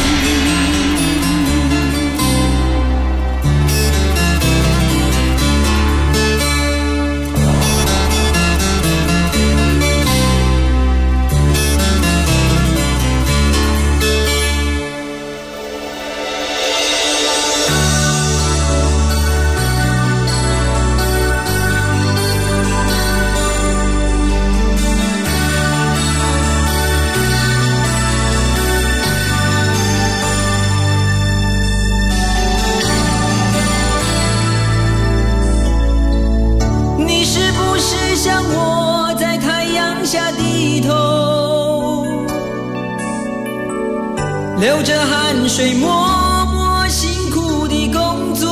流着汗水默默辛苦的工作，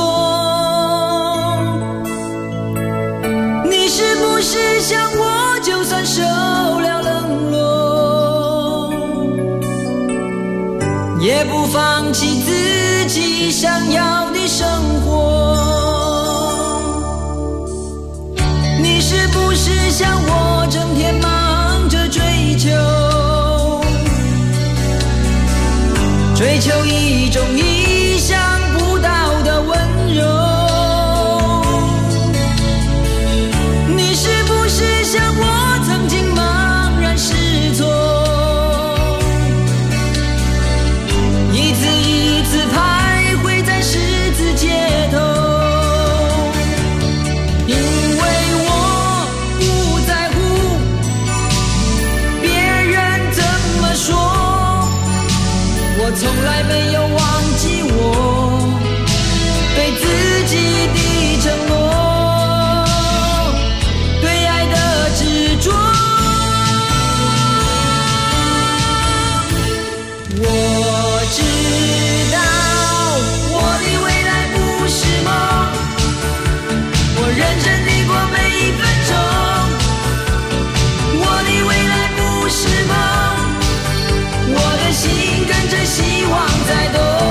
你是不是像我，就算受了冷落，也不放弃自己想要的生活？你是不是像我，整天忙着追求一种意想不到的温柔？你是不是像我，曾经茫然失措，一次一次徘徊在十字街头？因为我不在乎别人怎么说，我从来没有忘记我对自己的承诺，对爱的执着。我知道我的未来不是梦，我认真地过每一分钟。我的未来不是梦，我的心跟着希望在动。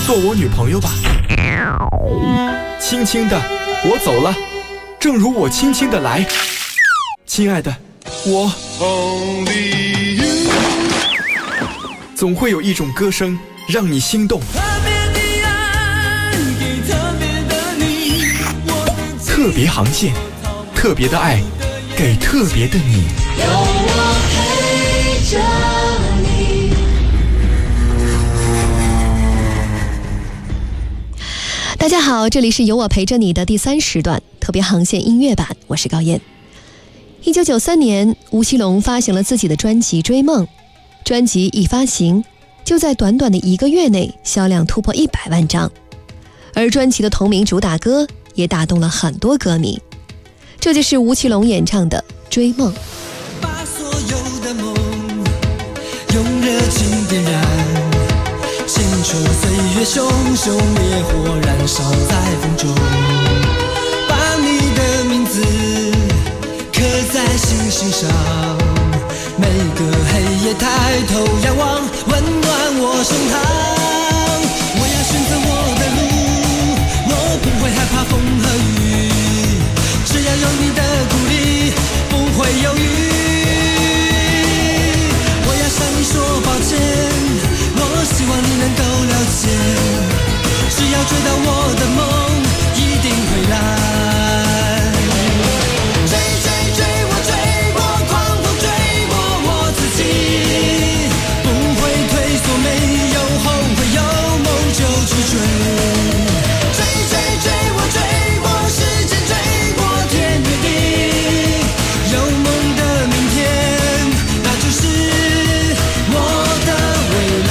做我女朋友吧。轻轻的，我走了，正如我轻轻的来。亲爱的，我总会有一种歌声让你心动。特别航线，特别的爱，给特别的你。 有我陪着你。 大家好，这里是有我陪着你的第3时段特别航线音乐版，我是高燕。1993年，吴奇隆发行了自己的专辑《追梦》，专辑一发行，就在短短的1个月内销量突破100万张，而专辑的同名主打歌也打动了很多歌迷。这就是吴奇隆演唱的《追梦》。 把所有的梦用热情点燃，青春岁月熊熊烈火燃烧在风中，把你的名字刻在星星上，每个黑夜抬头仰望，温暖我胸膛。我要选择我的路，我不会害怕风和雨，只要有你的鼓励，不会犹豫。我要向你说抱歉，我希望你能够了解，只要追到我的梦，一定会来。追追追，我追过，狂风追过我自己，不会退缩，没有后悔，有梦就去追。追追追，我追过时间，追过天与地，有梦的明天，那就是我的未来。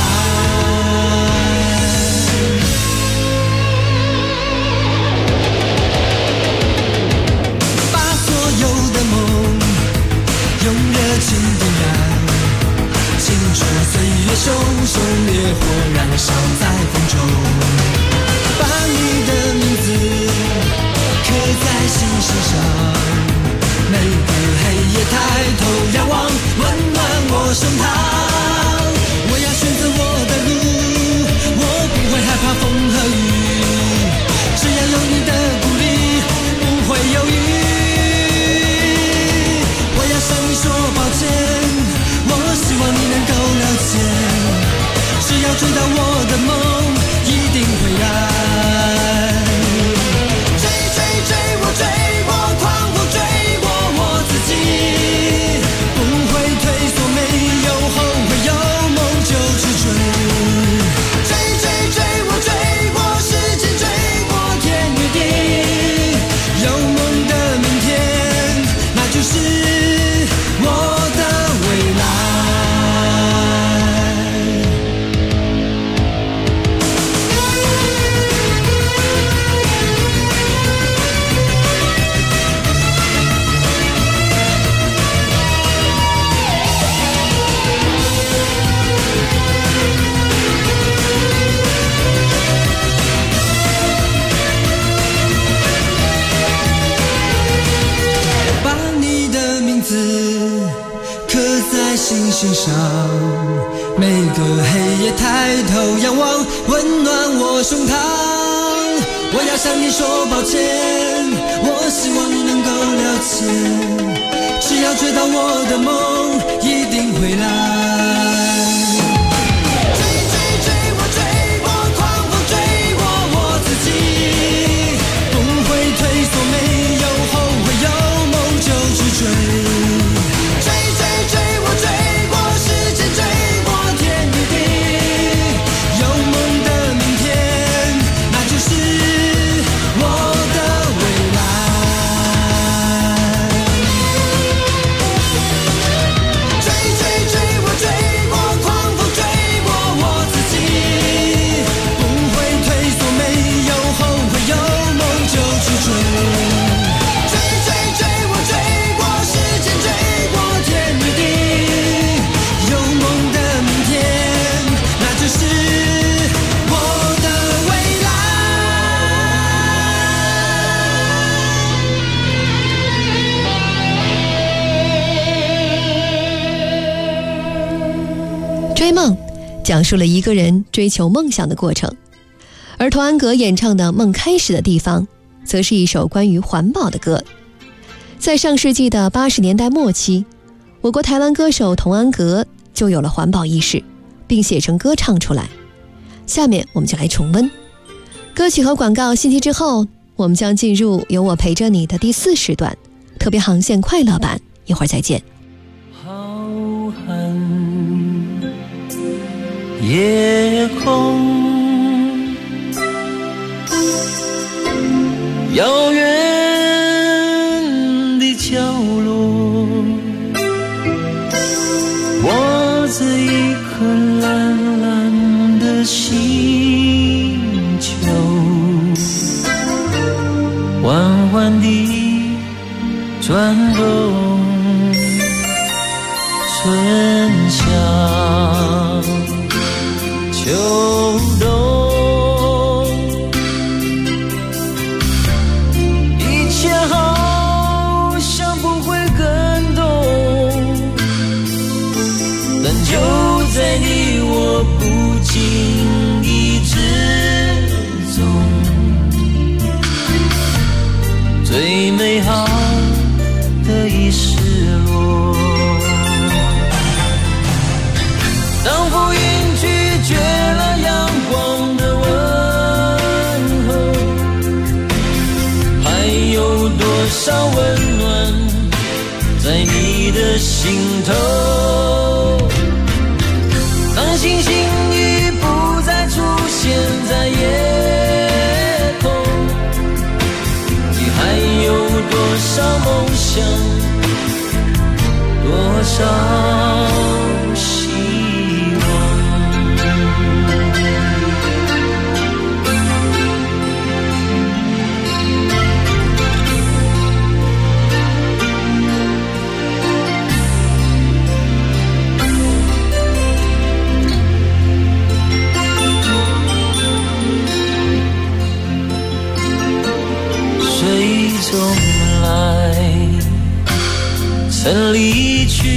把所有的梦用热情点燃，青春岁月熊熊烈火燃烧在风中，把你的名字刻在星星上，每个黑夜抬头仰望，温暖我胸膛。我要选择我的路，我不会害怕风和雨，只要有你的鼓励，不会犹豫。我要向你说抱歉，我希望你能够了解，只要追到我的梦，一定会来。追追追，我追过，狂风追过我自己，不会退缩，没有后悔，有梦就去追。追追追，我追过时间，追过天与地，有梦的明天，那就是我的未来。把你的名字刻在星星上，每个黑夜抬头仰望，温暖我胸膛。我要向你说抱歉，我希望你能够了解，只要追到我的梦，一定会来。追追追，我追过，狂风追过我自己，不会退缩，没有后悔，有梦就去追。追追追，我追过时间，追过天与地，有梦的明天，那就是我的未来。追追追，我追过，狂风追过我自己，不会退缩，没有后悔，有梦就去追。追追追，我追过时间，追过天与地，有梦的明天，那就是我的未来。 追梦讲述了一个人追求梦想的过程。 而童安格演唱的《梦开始的地方》则是一首关于环保的歌。在上世纪的80年代末期，我国台湾歌手童安格就有了环保意识，并写成歌唱出来。下面我们就来重温歌曲和广告信息之后，我们将进入有我陪着你的第4时段特别航线快乐版，一会儿再见。 浩瀚夜空，遥远的角落，我这一颗蓝蓝的星球，缓缓地转动，春夏秋冬，一切好像不会更动，但就在你我不经意之中，最美好的已失落。当浮云拒绝了阳光的问候，还有多少温暖在你的心头？当星星已不再出现在夜空，你还有多少梦想，多少希望？水中来，曾离去，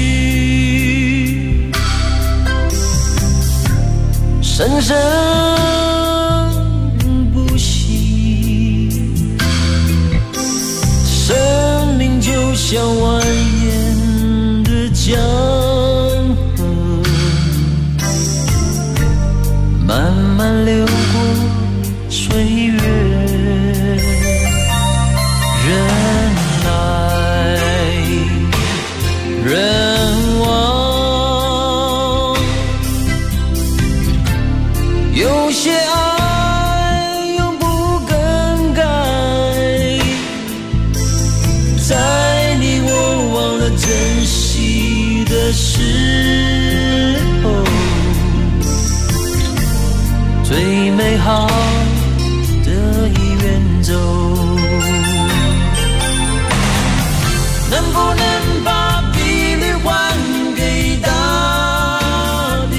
生生不息。生命就像蜿蜒的江河，慢慢流过岁月。人来人往，有些爱永不更改，在你我忘了珍惜的时候，最美好的已远走。能不能把频率还给大地？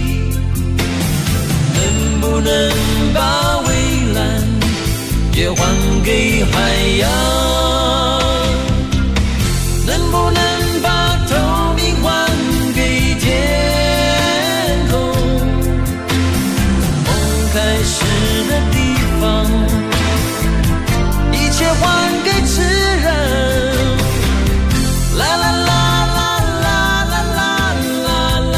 能不能把蔚蓝也还给海洋？能不能把透明还给天空？梦开始的地方，一切还给自然。啦啦啦啦啦啦啦啦啦，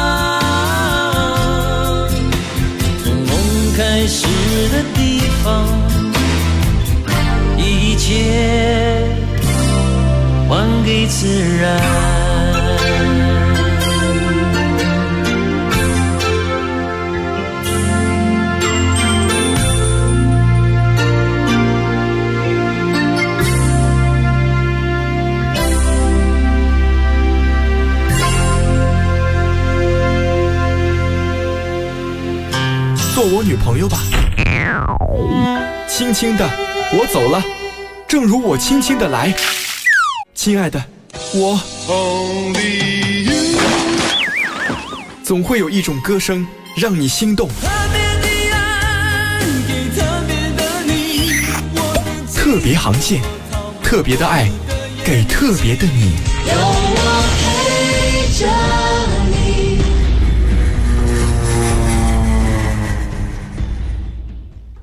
从梦开始的地方，一切还给自然。 做我女朋友吧，轻轻的我走了，正如我轻轻的来。亲爱的，我总会有一种歌声让你心动。特别航线，特别的爱，给特别的你。 有我陪着你。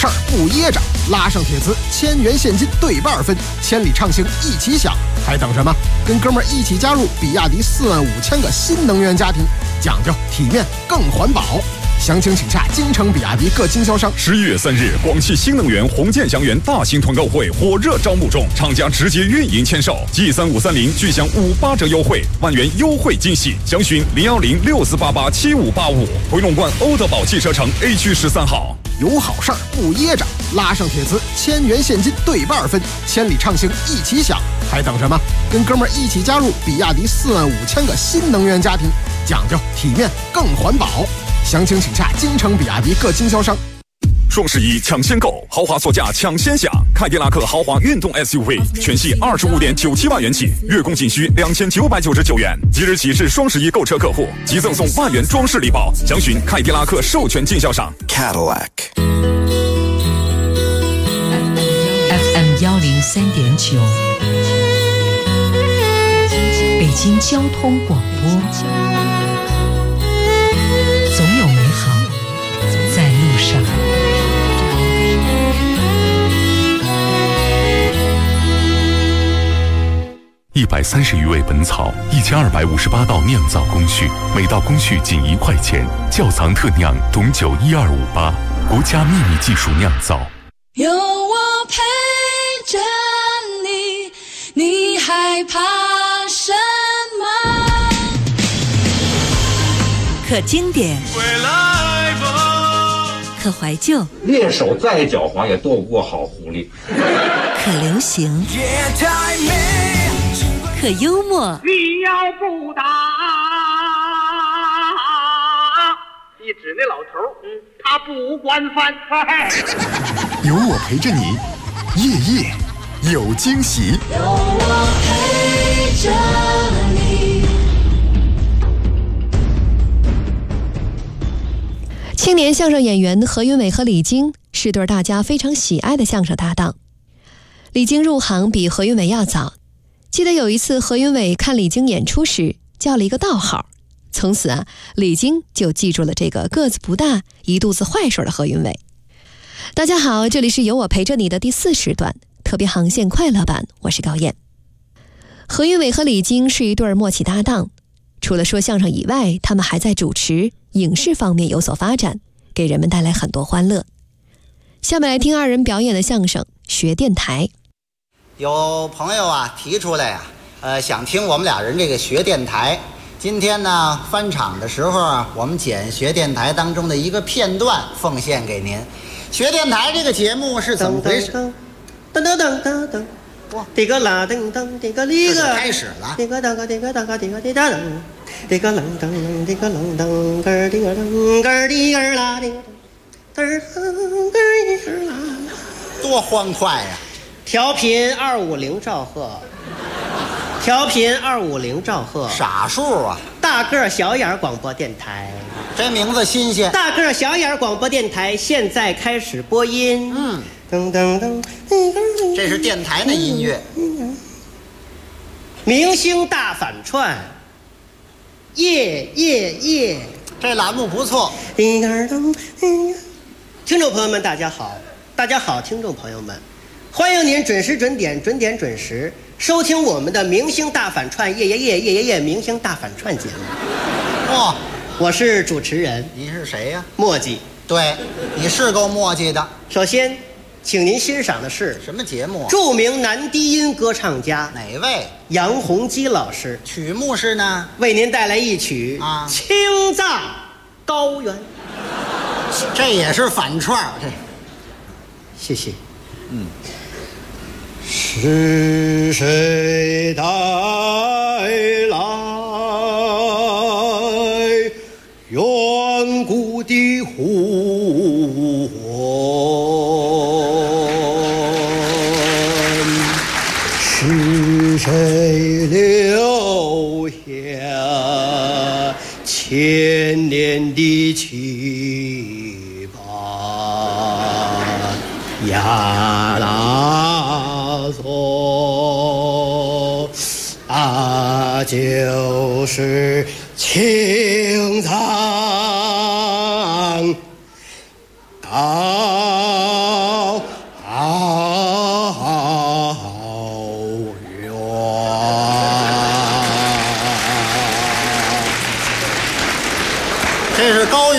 事儿不噎着，拉上帖子1000元现金对半分，千里畅行一起享，还等什么？跟哥们儿一起加入比亚迪45000个新能源家庭，讲究体面更环保。详情请洽京城比亚迪各经销商。 11月3日，广汽新能源红箭祥源大型团购会火热招募中，厂家直接运营签售，G3530巨享58折优惠，万元优惠惊喜，详询01064887585，回龙观欧德宝汽车城 A 区13号。 有好事儿不噎着，拉上帖子1000元现金对半分，千里畅行一起享，还等什么？跟哥们儿一起加入比亚迪45000个新能源家庭，讲究体面更环保。详情请洽京城比亚迪各经销商。 双11抢先购，豪华座驾抢先享，凯迪拉克豪华运动 SUV 全系25.97万元起，月供仅需2999元。即日起至双11购车客户，即赠送万元装饰礼包。详询凯迪拉克授权经销商 Cadillac。 FM 103.9，北京交通广播。总有美好在路上。 130余味本草，1258道酿造工序，每道工序仅1块钱。窖藏特酿董酒12588，国家秘密技术酿造。 有我陪着你，你害怕什么？ 可经典，可怀旧， 猎手再狡猾也躲不过好狐狸。 可流行，可幽默。 你要不打，一指那老头，他不惯犯。 有我陪着你，夜夜有惊喜。 有我陪着你。 青年相声演员何云伟和李菁是对大家非常喜爱的相声搭档。李菁入行比何云伟要早，记得有一次何云伟看李菁演出时叫了一个道号，从此李菁就记住了这个个子不大一肚子坏水的何云伟。大家好，这里是有我陪着你的第4时段特别航线快乐版，我是高燕。何云伟和李菁是一对默契搭档，除了说相声以外，他们还在主持影视方面有所发展，给人们带来很多欢乐。下面来听二人表演的相声《学电台》。 有朋友提出来想听我们俩人这个学电台。今天呢翻场的时候我们捡学电台当中的一个片段奉献给您。学电台这个节目是怎么回事？ 噔噔噔噔噔，哇，滴个啦噔噔，滴个哩个， 开始了。 滴个噔个滴个噔个滴个滴哒噔，滴个啷噔滴个啷噔个滴个噔个滴个啦滴个噔噔个滴个啦， 多欢快呀！ 调频250兆赫，调频250兆赫， 傻数啊！ 大个小眼广播电台， 这名字新鲜。 大个小眼广播电台现在开始播音。噔噔噔， 这是电台的音乐。 明星大反串，夜夜夜， 这栏目不错。 听众朋友们，大家好，大家好，听众朋友们。欢迎您准时准点准点准时收听我们的明星大反串夜夜夜夜夜夜明星大反串节目。 哇， 我是主持人。 你是谁呀？ 墨迹。 对，你是够墨迹的。 首先请您欣赏的是什么节目？ 著名男低音歌唱家哪位？ 杨洪基老师。 曲目是呢？ 为您带来一曲《青藏高原》。 这也是反串。这， 谢谢。是谁带来远古的呼唤？是谁留下千年的期盼？呀啦嗦就是青藏高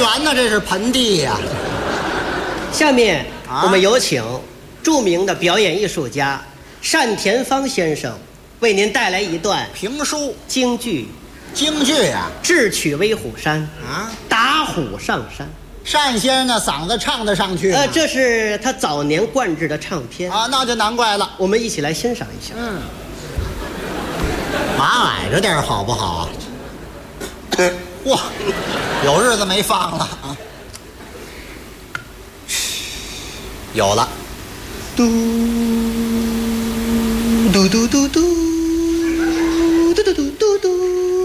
园呢，这是盆地呀。 下面我们有请著名的表演艺术家单田芳先生为您带来一段评书京剧。 京剧啊， 智取威虎山啊， 打虎上山。 单先生的嗓子唱得上去吗？ 这是他早年灌制的唱片啊，那就难怪了。 我们一起来欣赏一下。 马矮着点好不好啊？哇，有日子没放了啊。有了， 嘟嘟嘟嘟嘟嘟嘟嘟嘟嘟嘟。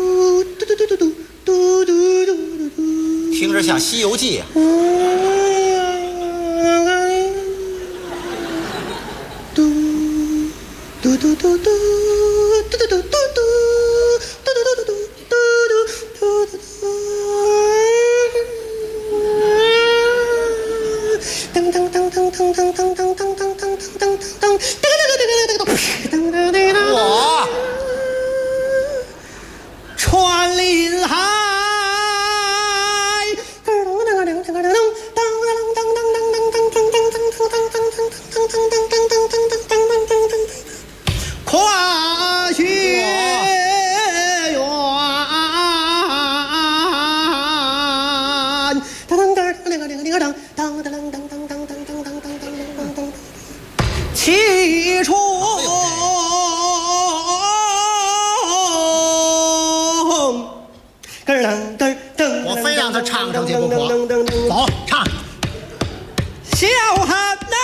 听着像《西游记》啊。 嘟嘟嘟嘟嘟嘟嘟嘟嘟嘟嘟噔噔噔噔噔噔噔噔噔噔噔噔噔噔， 我穿林海。跨雪原，起初我非让他唱上去不可。走，唱。 小汉呐，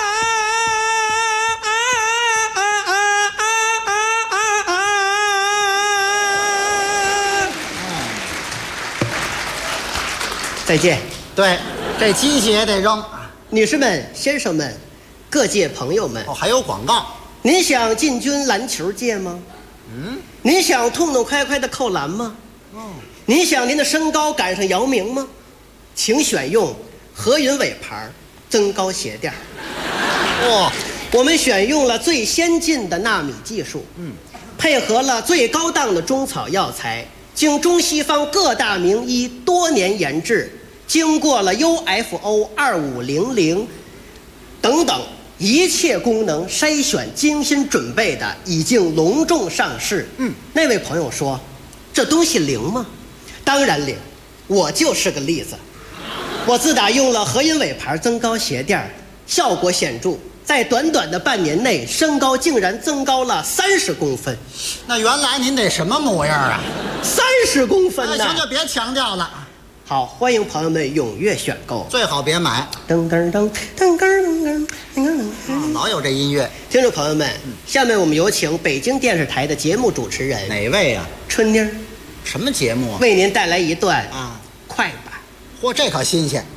再见。 对，这机器也得扔。 女士们、先生们、各界朋友们， 还有广告。 您想进军篮球界吗？您想痛痛快快的扣篮吗？您想您的身高赶上姚明吗？请选用何云伟牌增高鞋垫。我们选用了最先进的纳米技术，配合了最高档的中草药材，经中西方各大名医多年研制，经过了 UFO 2500等等一切功能筛选精心准备的，已经隆重上市。那位朋友说，这东西灵吗？当然灵，我就是个例子。我自打用了何云伟牌增高鞋垫，效果显著，在短短的半年内，身高竟然增高了30公分。 那原来您得什么模样啊 ？30公分呢？ 行，就别强调了。 好，欢迎朋友们踊跃选购， 最好别买。 噔噔噔噔噔噔噔， 老有这音乐。 听众朋友们，下面我们有请北京电视台的节目主持人， 哪位啊？ 春妮儿。 什么节目啊？ 为您带来一段快板。 嚯，这可新鲜。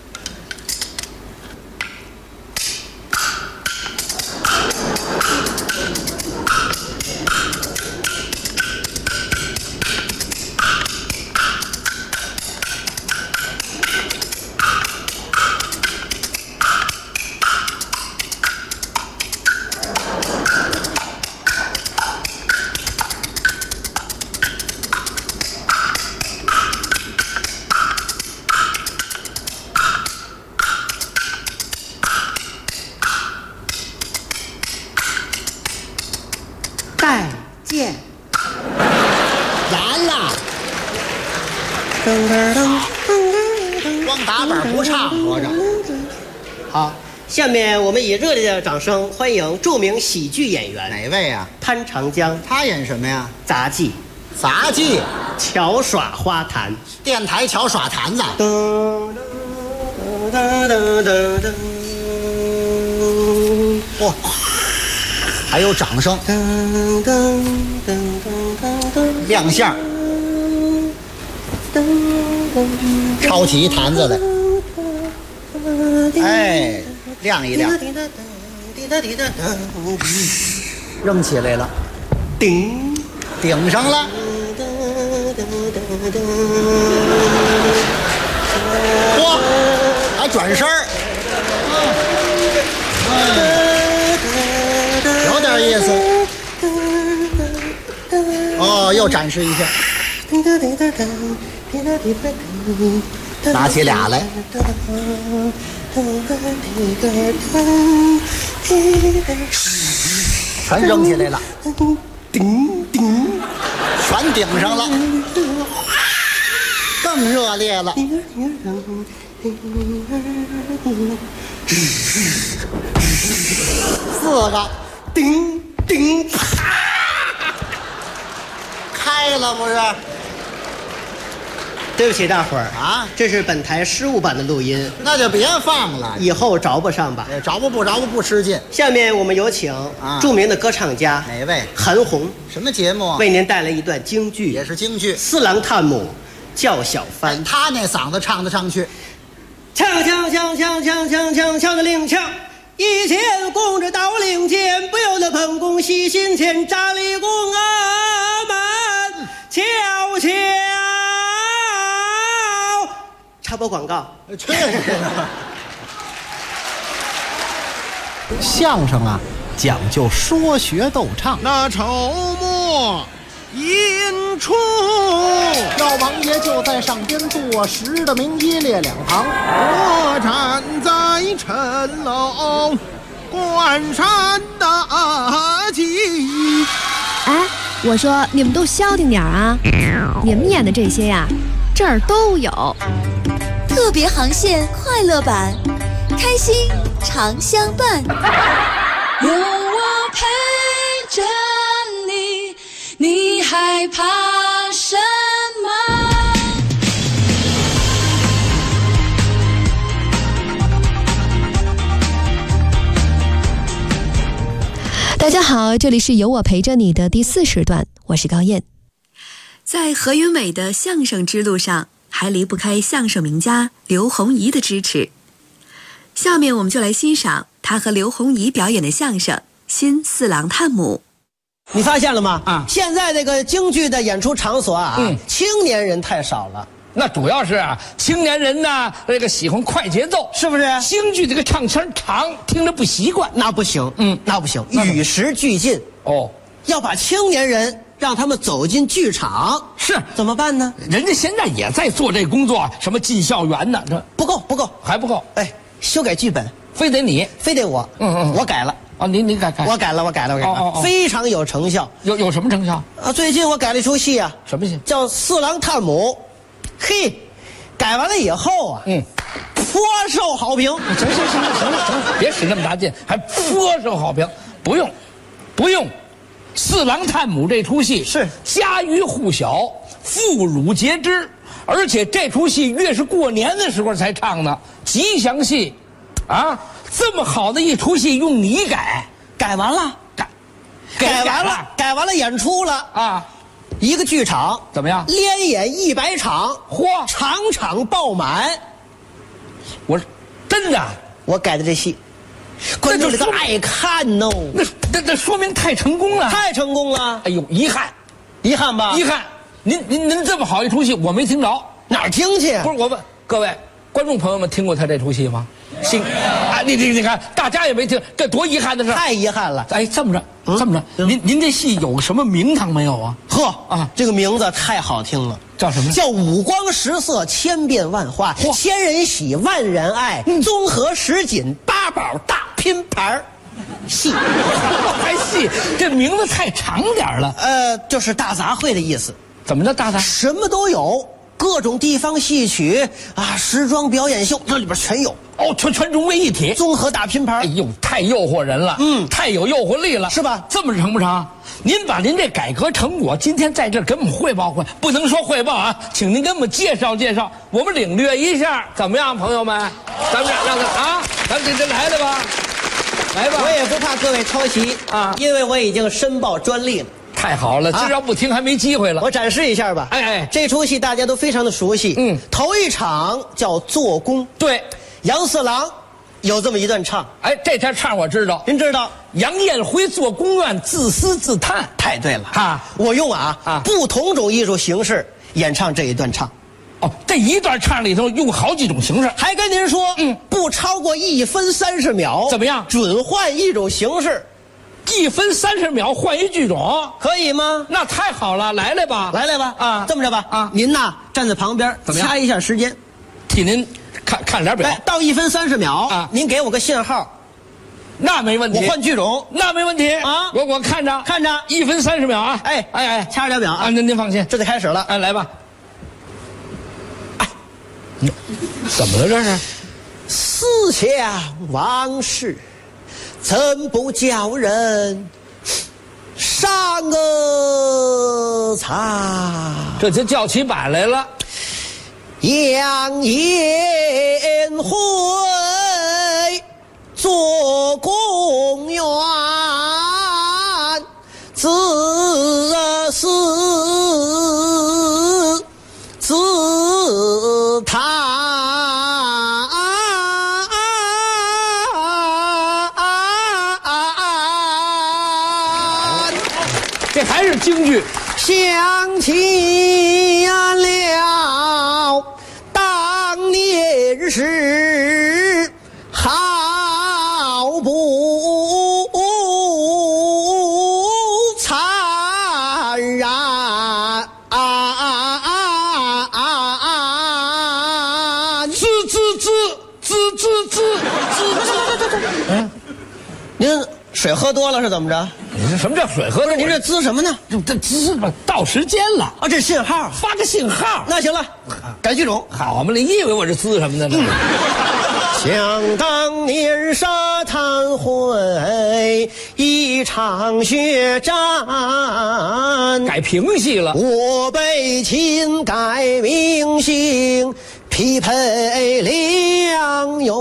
再见。 完了。光打板不唱，合着。 好，下面我们以热烈的掌声欢迎著名喜剧演员哪位啊？ 潘长江。 他演什么呀？ 杂技。 杂技。 巧耍花坛。 电台巧耍坛子。哇！还有掌声。亮相。抄起一坛子来。哎，亮一亮。扔起来了。 顶上了。嚯，还转身儿。有点意思。哦，又展示一下。 拿起俩来，全扔起来了， 顶， 全顶上了，更热烈了。4个，顶，啪，开了不是？ 对不起大伙儿啊， 这是本台失误版的录音， 那就别放了， 以后着不上吧？ 着不吃劲。 下面我们有请著名的歌唱家哪位？ 韩红。 什么节目？ 为您带来一段京剧， 也是京剧《 四郎探母叫小帆》。 他那嗓子唱得上去。 锵的令锵，一前供着到令前，不由得捧公喜心前，站立公们悄。插播广告。 相声啊，讲究说学逗唱。 那筹末引出， 老王爷就在上边坐实的名一列两旁， 我站在城楼关山大吉。 哎，我说你们都消停点啊！你们演的这些呀，这儿都有。 特别航线快乐版，开心常相伴。有我陪着你，你害怕什么？ 大家好，这里是有我陪着你的第4时段，我是高燕。在何云伟的相声之路上，还离不开相声名家刘洪怡的支持。下面我们就来欣赏他和刘洪怡表演的相声《新四郎探母》。 你发现了吗？现在这个京剧的演出场所青年人太少了。 那主要是青年人呢，这个喜欢快节奏， 是不是？ 京剧这个唱腔长，听着不习惯， 那不行，那不行，与时俱进哦， 要把青年人让他们走进剧场， 是怎么办呢？ 人家现在也在做这工作，什么进校园呢？这不够， 还不够。 哎，修改剧本， 非得你， 非得我，我改了。 哦，你改， 我改了，非常有成效。 有什么成效啊？最近我改了一出戏啊， 什么戏？ 叫《四郎探母》。嘿，改完了以后啊，颇受好评。 行，别使那么大劲，还颇受好评。不用，《四郎探母》这出戏是家喻户晓，妇孺皆知，而且这出戏越是过年的时候才唱呢，吉祥戏，啊，这么好的一出戏用你改完了，改完了演出了啊。 一个剧场怎么样？ 连演100场， 嚯， 场场爆满。 我真的， 我改的这戏，观众都爱看哦。 那说明太成功了， 太成功了。 哎呦，遗憾吧？遗憾。您这么好一出戏，我没听着， 哪儿听去？ 不是我问各位观众朋友们，听过他这出戏吗？你看，大家也没听，这多遗憾的事！ 太遗憾了。 哎，这么着，您这戏有什么名堂没有啊？ 这个名字太好听了， 叫什么？ 叫五光十色，千变万化，千人喜，万人爱，综合什锦8宝大拼盘戏。 还戏，这名字太长点了。 就是大杂烩的意思。 怎么叫大杂？ 什么都有。各种地方戏曲啊，时装表演秀，这里边全有哦，全融为一体， 综合大拼盘。 哎呦，太诱惑人了，太有诱惑力了， 是吧？ 这么成不成？您把您这改革成果今天在这儿给我们汇报不能说汇报啊，请您给我们介绍介绍，我们领略一下，怎么样，朋友们？咱们让他咱们这来了吧，来吧。 我也不怕各位抄袭啊，因为我已经申报专利了。 太好了，这要不听还没机会了。 我展示一下吧。这出戏大家都非常的熟悉。头一场叫做工。 对， 杨四郎有这么一段唱。 这段唱我知道。 您知道？ 杨艳辉做宫院自私自叹。 太对了我用不同种艺术形式演唱这一段唱。 哦，这一段唱里头用好几种形式。 还跟您说，不超过1分30秒。 怎么样？ 准换一种形式。 1分30秒换一剧种， 可以吗？ 那太好了，来吧啊！这么着吧您呐站在旁边，掐一下时间， 替您看点表。 到1分30秒啊，您给我个信号。 那没问题， 我换剧种， 那没问题啊！ 我看着1分30秒啊！哎， 掐着表啊！ 您放心， 这就开始了。 哎，来吧。哎，怎么了这是？ 思想往事，怎不叫人伤残？ 这就叫起板来了。 杨延辉做公园，自私自贪。 这还是京剧。 想起了当年事，好不残然。您水喝多了是怎么着？ 你这什么叫水喝多？ 您这滋什么呢？ 这滋吧，到时间了啊！这信号， 发个信号。 那行了，改剧种。 好嘛，你以为我这滋什么呢？ 想当年沙滩会一场血战， 改评戏了。 我被秦改名姓，匹配良缘。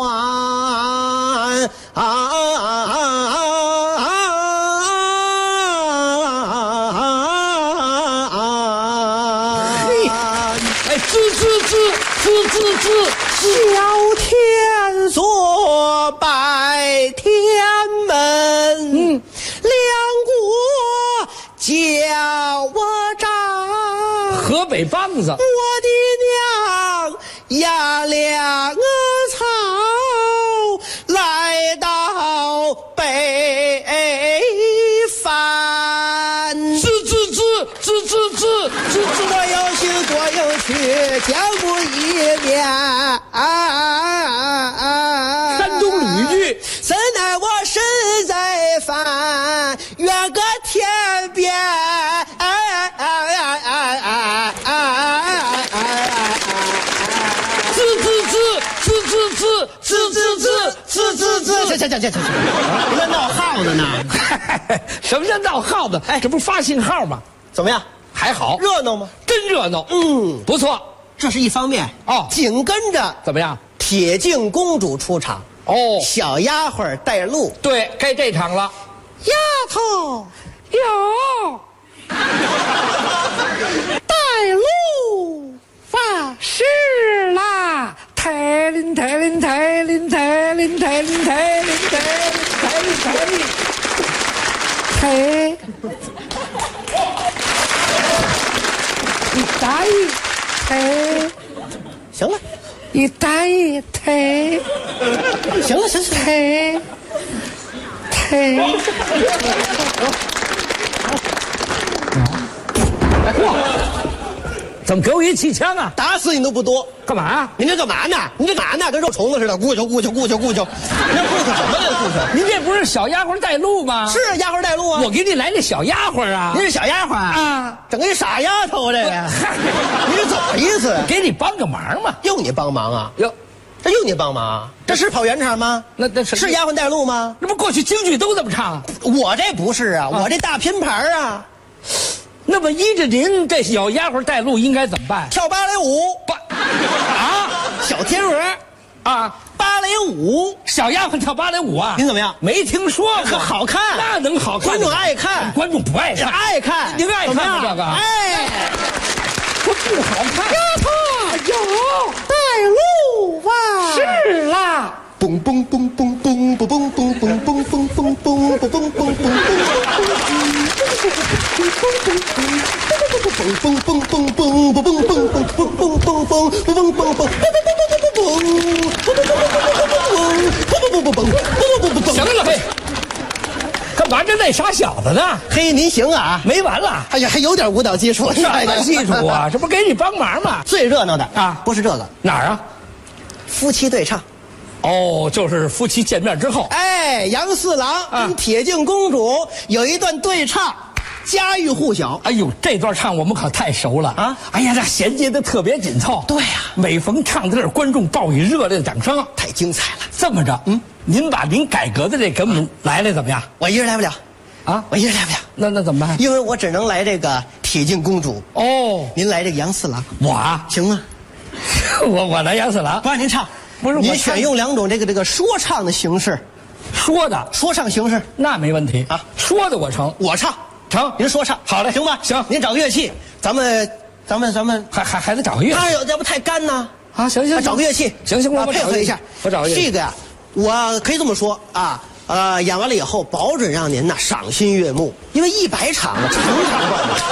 小天作拜天门，两国叫我丈。 河北梆子， 我的娘呀，两草来到北藩。我有心多有趣，讲不一面。 山东吕剧， 怎奈我身在藩，远隔天边。这，你在闹耗子呢？ 什么叫闹耗子？哎，这不是发信号吗？ 怎么样？ 还好， 热闹吗？ 真热闹。不错， 这是一方面哦。 紧跟着怎么样？ 铁镜公主出场哦， 小丫鬟带路。 对，该这场了。 丫头有带路发誓啦！抬林抬林抬林抬林抬林抬林抬林抬林抬。一打一抬， 行了， 一打一抬， 行了， 抬，怎么给我一气枪啊？ 打死你都不多， 干嘛呀？ 您这干嘛呢？您这干嘛呢？跟肉虫子似的，咕啾咕啾咕啾咕啾。你这咕啾什么呀？咕啾？ 您这不是小丫鬟带路吗？ 是丫鬟带路啊！ 我给你来那小丫鬟啊！ 您是小丫鬟啊？ 整个一傻丫头这个，你是怎么意思？ 给你帮个忙嘛？ 用你帮忙啊？ 哟， 这用你帮忙？这是跑圆场吗？ 那是丫鬟带路吗？ 那不过去京剧都这么唱？ 我这不是啊，我这大拼盘啊。 那么依着您这小丫鬟带路应该怎么办？ 跳芭蕾舞。小天鹅啊， 芭蕾舞， 小丫鬟跳芭蕾舞啊？ 您怎么样？ 没听说过。 好看， 那能好看？ 观众爱看， 观众不爱看， 爱看。 您爱看吗？这个？ 哎， 这不好看。 丫头有带路吧？ 是啦。 嘣嘣嘣嘣嘣嘣嘣嘣嘣嘣嘣嘣嘣嘣嘣嘣嘣嘣。 行了呗，干嘛这累带傻小子呢。 嘿，您行啊， 没完了。 哎呀，还有点舞蹈基础。 什么基础啊？这不给你帮忙吗？ 最热闹的啊， 不是这个， 哪儿啊？ 夫妻对唱。 哦，就是夫妻见面之后， 哎，杨四郎跟铁镜公主有一段对唱，家喻户晓。 哎呦，这段唱我们可太熟了啊！哎呀，这衔接的特别紧凑。 对呀， 每逢唱到这儿，观众报以热烈的掌声， 太精彩了。 这么着，您把您改革的这给我们来怎么样？ 我一人来不了， 啊， 我一人来不了。 那怎么办？ 因为我只能来这个铁镜公主。 哦， 您来这个杨四郎， 我啊， 行吗？ 我来杨四郎， 不让您唱。 不是， 您选用2种这个说唱的形式，说唱形式， 那没问题啊。说的我成， 我唱成， 您说唱， 好嘞， 行吧？ 行， 您找个乐器，咱们还得找个乐器。 哎呦，要不太干呢。 啊，行， 找个乐器， 行，我配合一下。 我找个乐器。 这个呀，我可以这么说啊，演完了以后，保准让您呐赏心悦目，因为100场了，成场报的。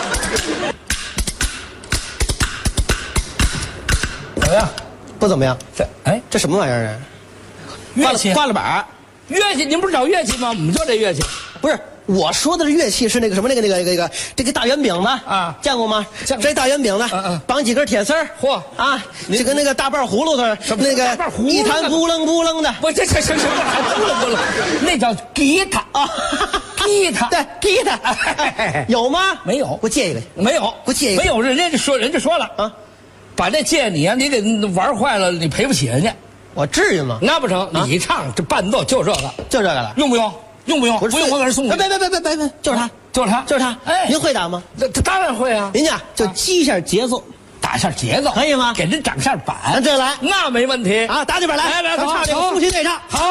怎么样？ 不怎么样，这什么玩意儿啊？ 乐器挂了板， 乐器，您不是找乐器吗？我们就这乐器， 不是我说的是乐器，是那个什么这个大圆饼子啊，见过吗？这大圆饼子，绑几根铁丝儿， 嚯啊，这个那个大瓣葫芦的，那个一弹扑棱扑棱的， 不，这什么还扑棱扑棱？那叫吉他啊，吉他， 对，吉他，有吗？ 没有， 我借一个， 没有， 我借一个， 没有，人家说了啊。把这借你啊，你给玩坏了，你赔不起人家。 我至于吗？ 那不成，你唱这伴奏就这个了， 用不用？用不用？不用，我给人送你。 别，就是他。 哎， 您会打吗？ 这当然会啊。 您呀，就击一下节奏， 打一下节奏， 可以吗？ 给人掌下板， 咱这来， 那没问题啊。打起板来， 来， 咱唱这个夫妻对唱， 好。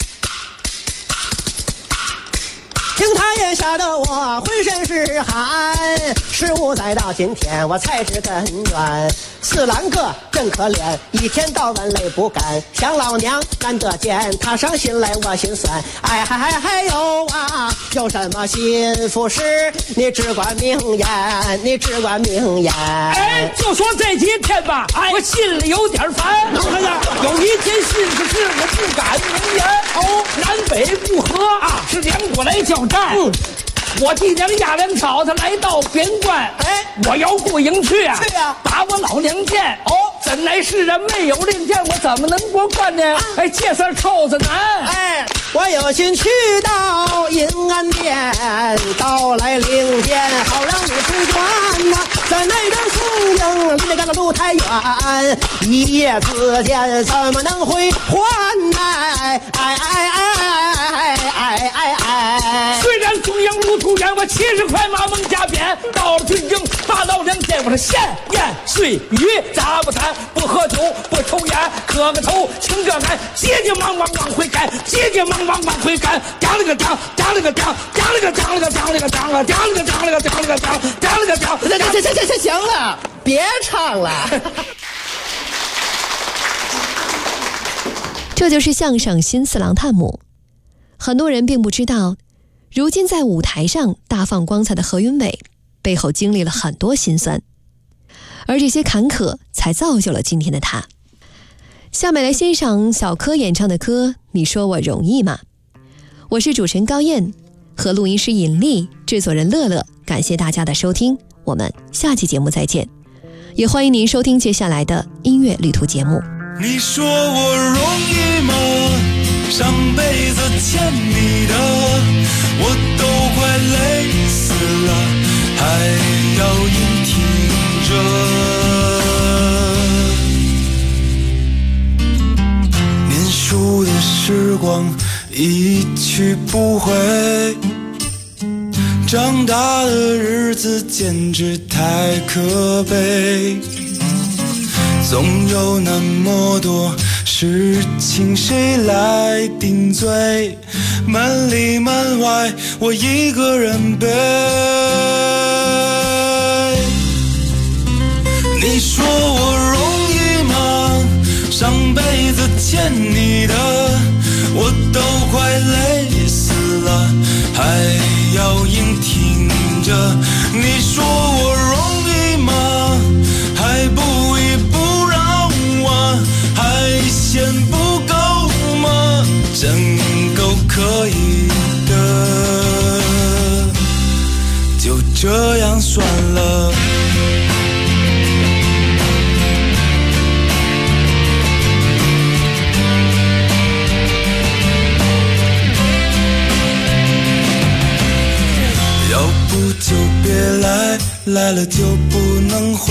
听他也吓得我浑身是汗，15载到今天我才知根源。四郎哥真可怜，一天到晚泪不干，想老娘难得见，他伤心来我心酸。哎还有啊，有什么心腹事？你只管明言，你只管明言。 哎，就说这几天吧，我心里有点烦。能看见？有一件心腹事我不敢明言。哦，南北不和啊，是2国来交战。我弟娘压粮草，他来到边关，哎，我要过营去啊！ 去啊！ 把我老娘见哦，真乃是人没有令箭，我怎么能过关呢？哎，这事儿臭子难！ 哎，我有心去到银安殿，到来领箭，好让你出关呐。在那边宿营，离那个路太远，一夜之间怎么能回还呢？ 虽然中央路途远，我70块马蒙加鞭，到了军营把老娘见，我是闲言碎语咋不谈？不喝酒不抽烟，磕个头请这干，结结忙忙往回赶，结结忙忙往回赶，讲了个讲，讲了个讲，讲了个讲了个讲了个讲了讲了个讲了个讲了个讲讲了个讲， 这行了，别唱了。 这就是相声新四郎探母。很多人并不知道，如今在舞台上大放光彩的何云伟背后经历了很多辛酸，而这些坎坷才造就了今天的他。下面来欣赏小柯演唱的歌《你说我容易吗》。我是主持人高燕，和录音师尹丽，制作人乐乐，感谢大家的收听，我们下期节目再见。也欢迎您收听接下来的音乐旅途节目。 你说我容易吗？上辈子欠你的，我都快累死了，还要硬挺着。念书的时光一去不回，长大的日子简直太可悲。总有那么多事情，谁来顶罪？门里门外，我一个人背。你说我容易吗？上辈子欠你的，我都快累死了，还要硬挺着。你说我容易吗？还不依不饶啊，还嫌不够吗？真够可以的。 来了就不能回，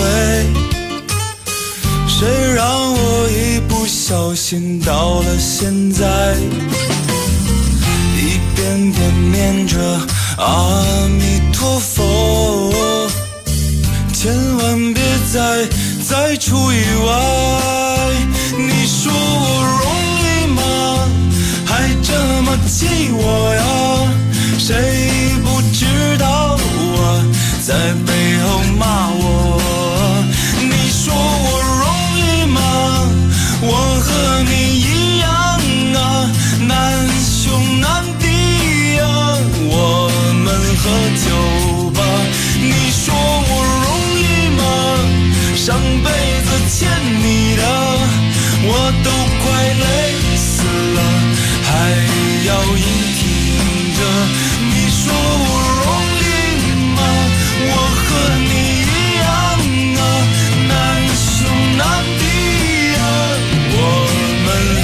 谁让我一不小心到了现在，一遍遍念着阿弥陀佛，千万别再出意外。你说我容易吗？还这么气我呀？谁不知道啊，在背后骂我？你说我容易吗？我和你一样啊，难兄难弟啊，我们喝酒吧。你说我容易吗？上辈子欠你的我都快累死了，还要硬挺着。你说我容易吗？我和你一样啊，难兄难弟啊，我们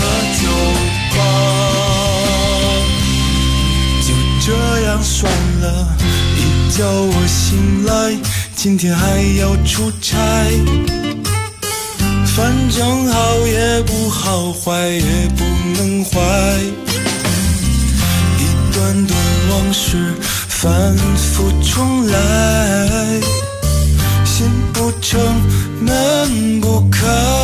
喝酒吧。就这样算了，一觉我醒来，今天还要出差，反正好也不好，坏也不能坏，一段段往事反复重来，心不诚门不开。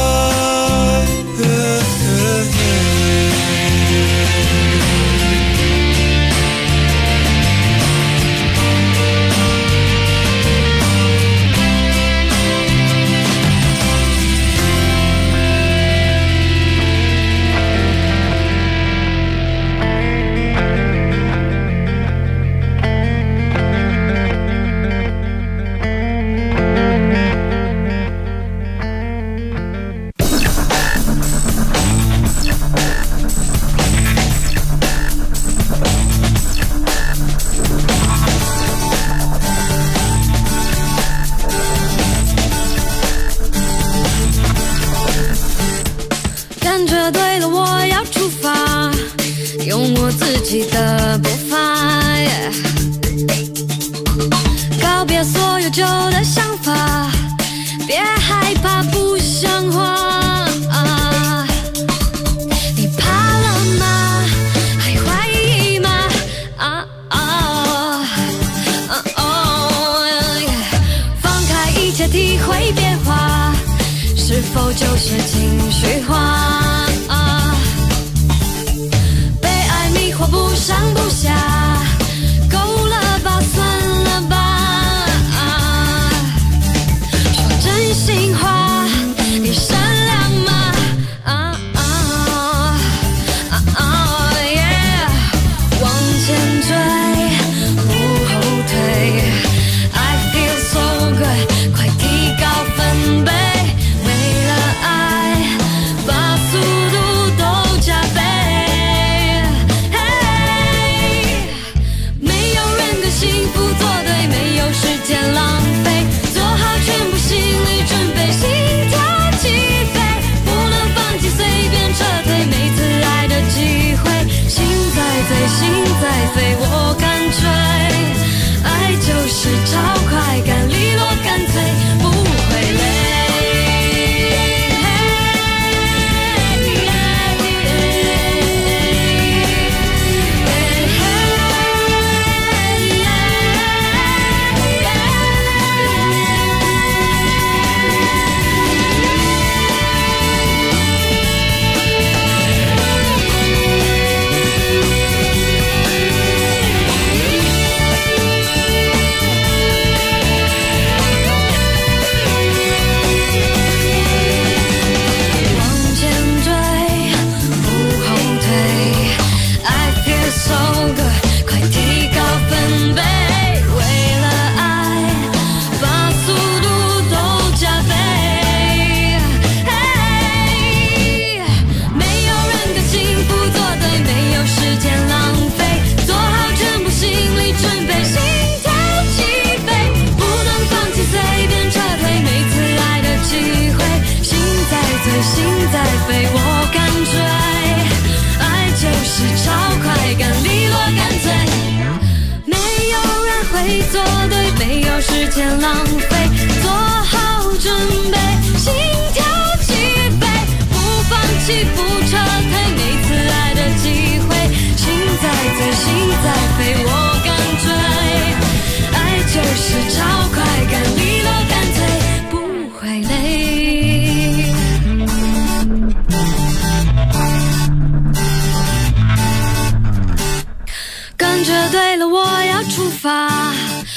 感觉对了，我要出发，用我自己的步伐，告别所有旧的想法，别害怕不像话。你怕了吗？还怀疑吗？放开一切，体会变化，是否就是情绪化？被爱迷惑不上不下，够了吧，算了吧。 时间浪费，做好准备，心跳起飞，不放弃不撤退，每次爱的机会，心在醉心在飞，我敢追，爱就是超快感，利落干脆不会累。感觉对了，我要出发。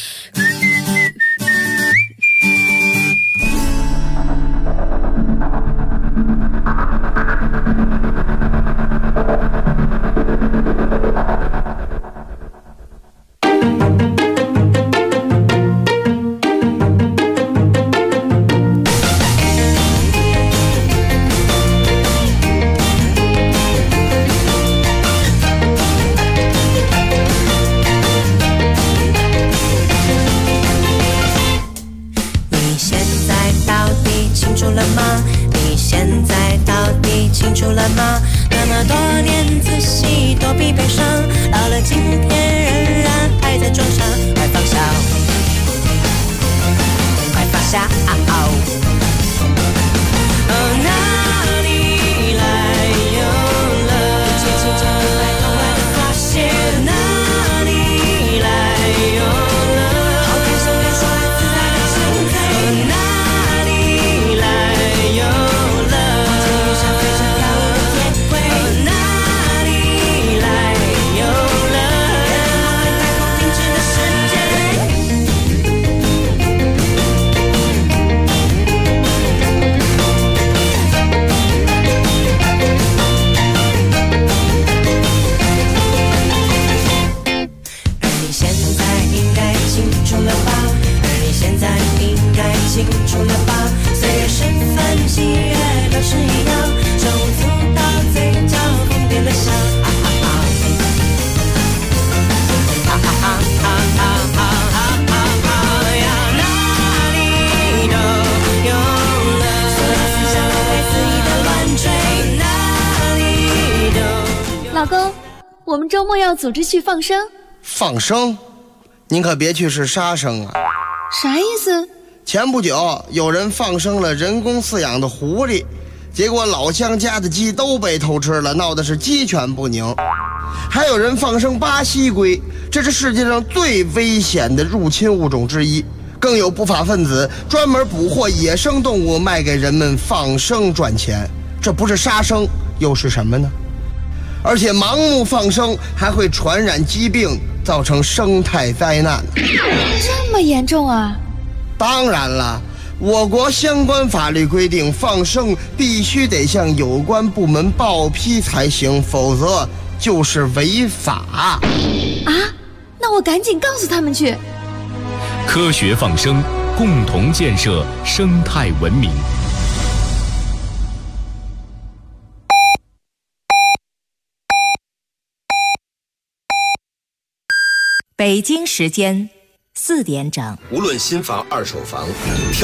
老公，我们周末要组织去放生。 放生？您可别去是杀生啊！ 啥意思？ 前不久有人放生了人工饲养的狐狸，结果老乡家的鸡都被偷吃了，闹得是鸡犬不宁。还有人放生巴西龟，这是世界上最危险的入侵物种之一。更有不法分子专门捕获野生动物卖给人们放生赚钱，这不是杀生又是什么呢？而且盲目放生还会传染疾病，造成生态灾难。 这么严重啊？ 当然了，我国相关法律规定，放生必须得向有关部门报批才行，否则就是违法。 啊？那我赶紧告诉他们去。 科学放生，共同建设生态文明。 北京时间4点整。 无论新房、二手房，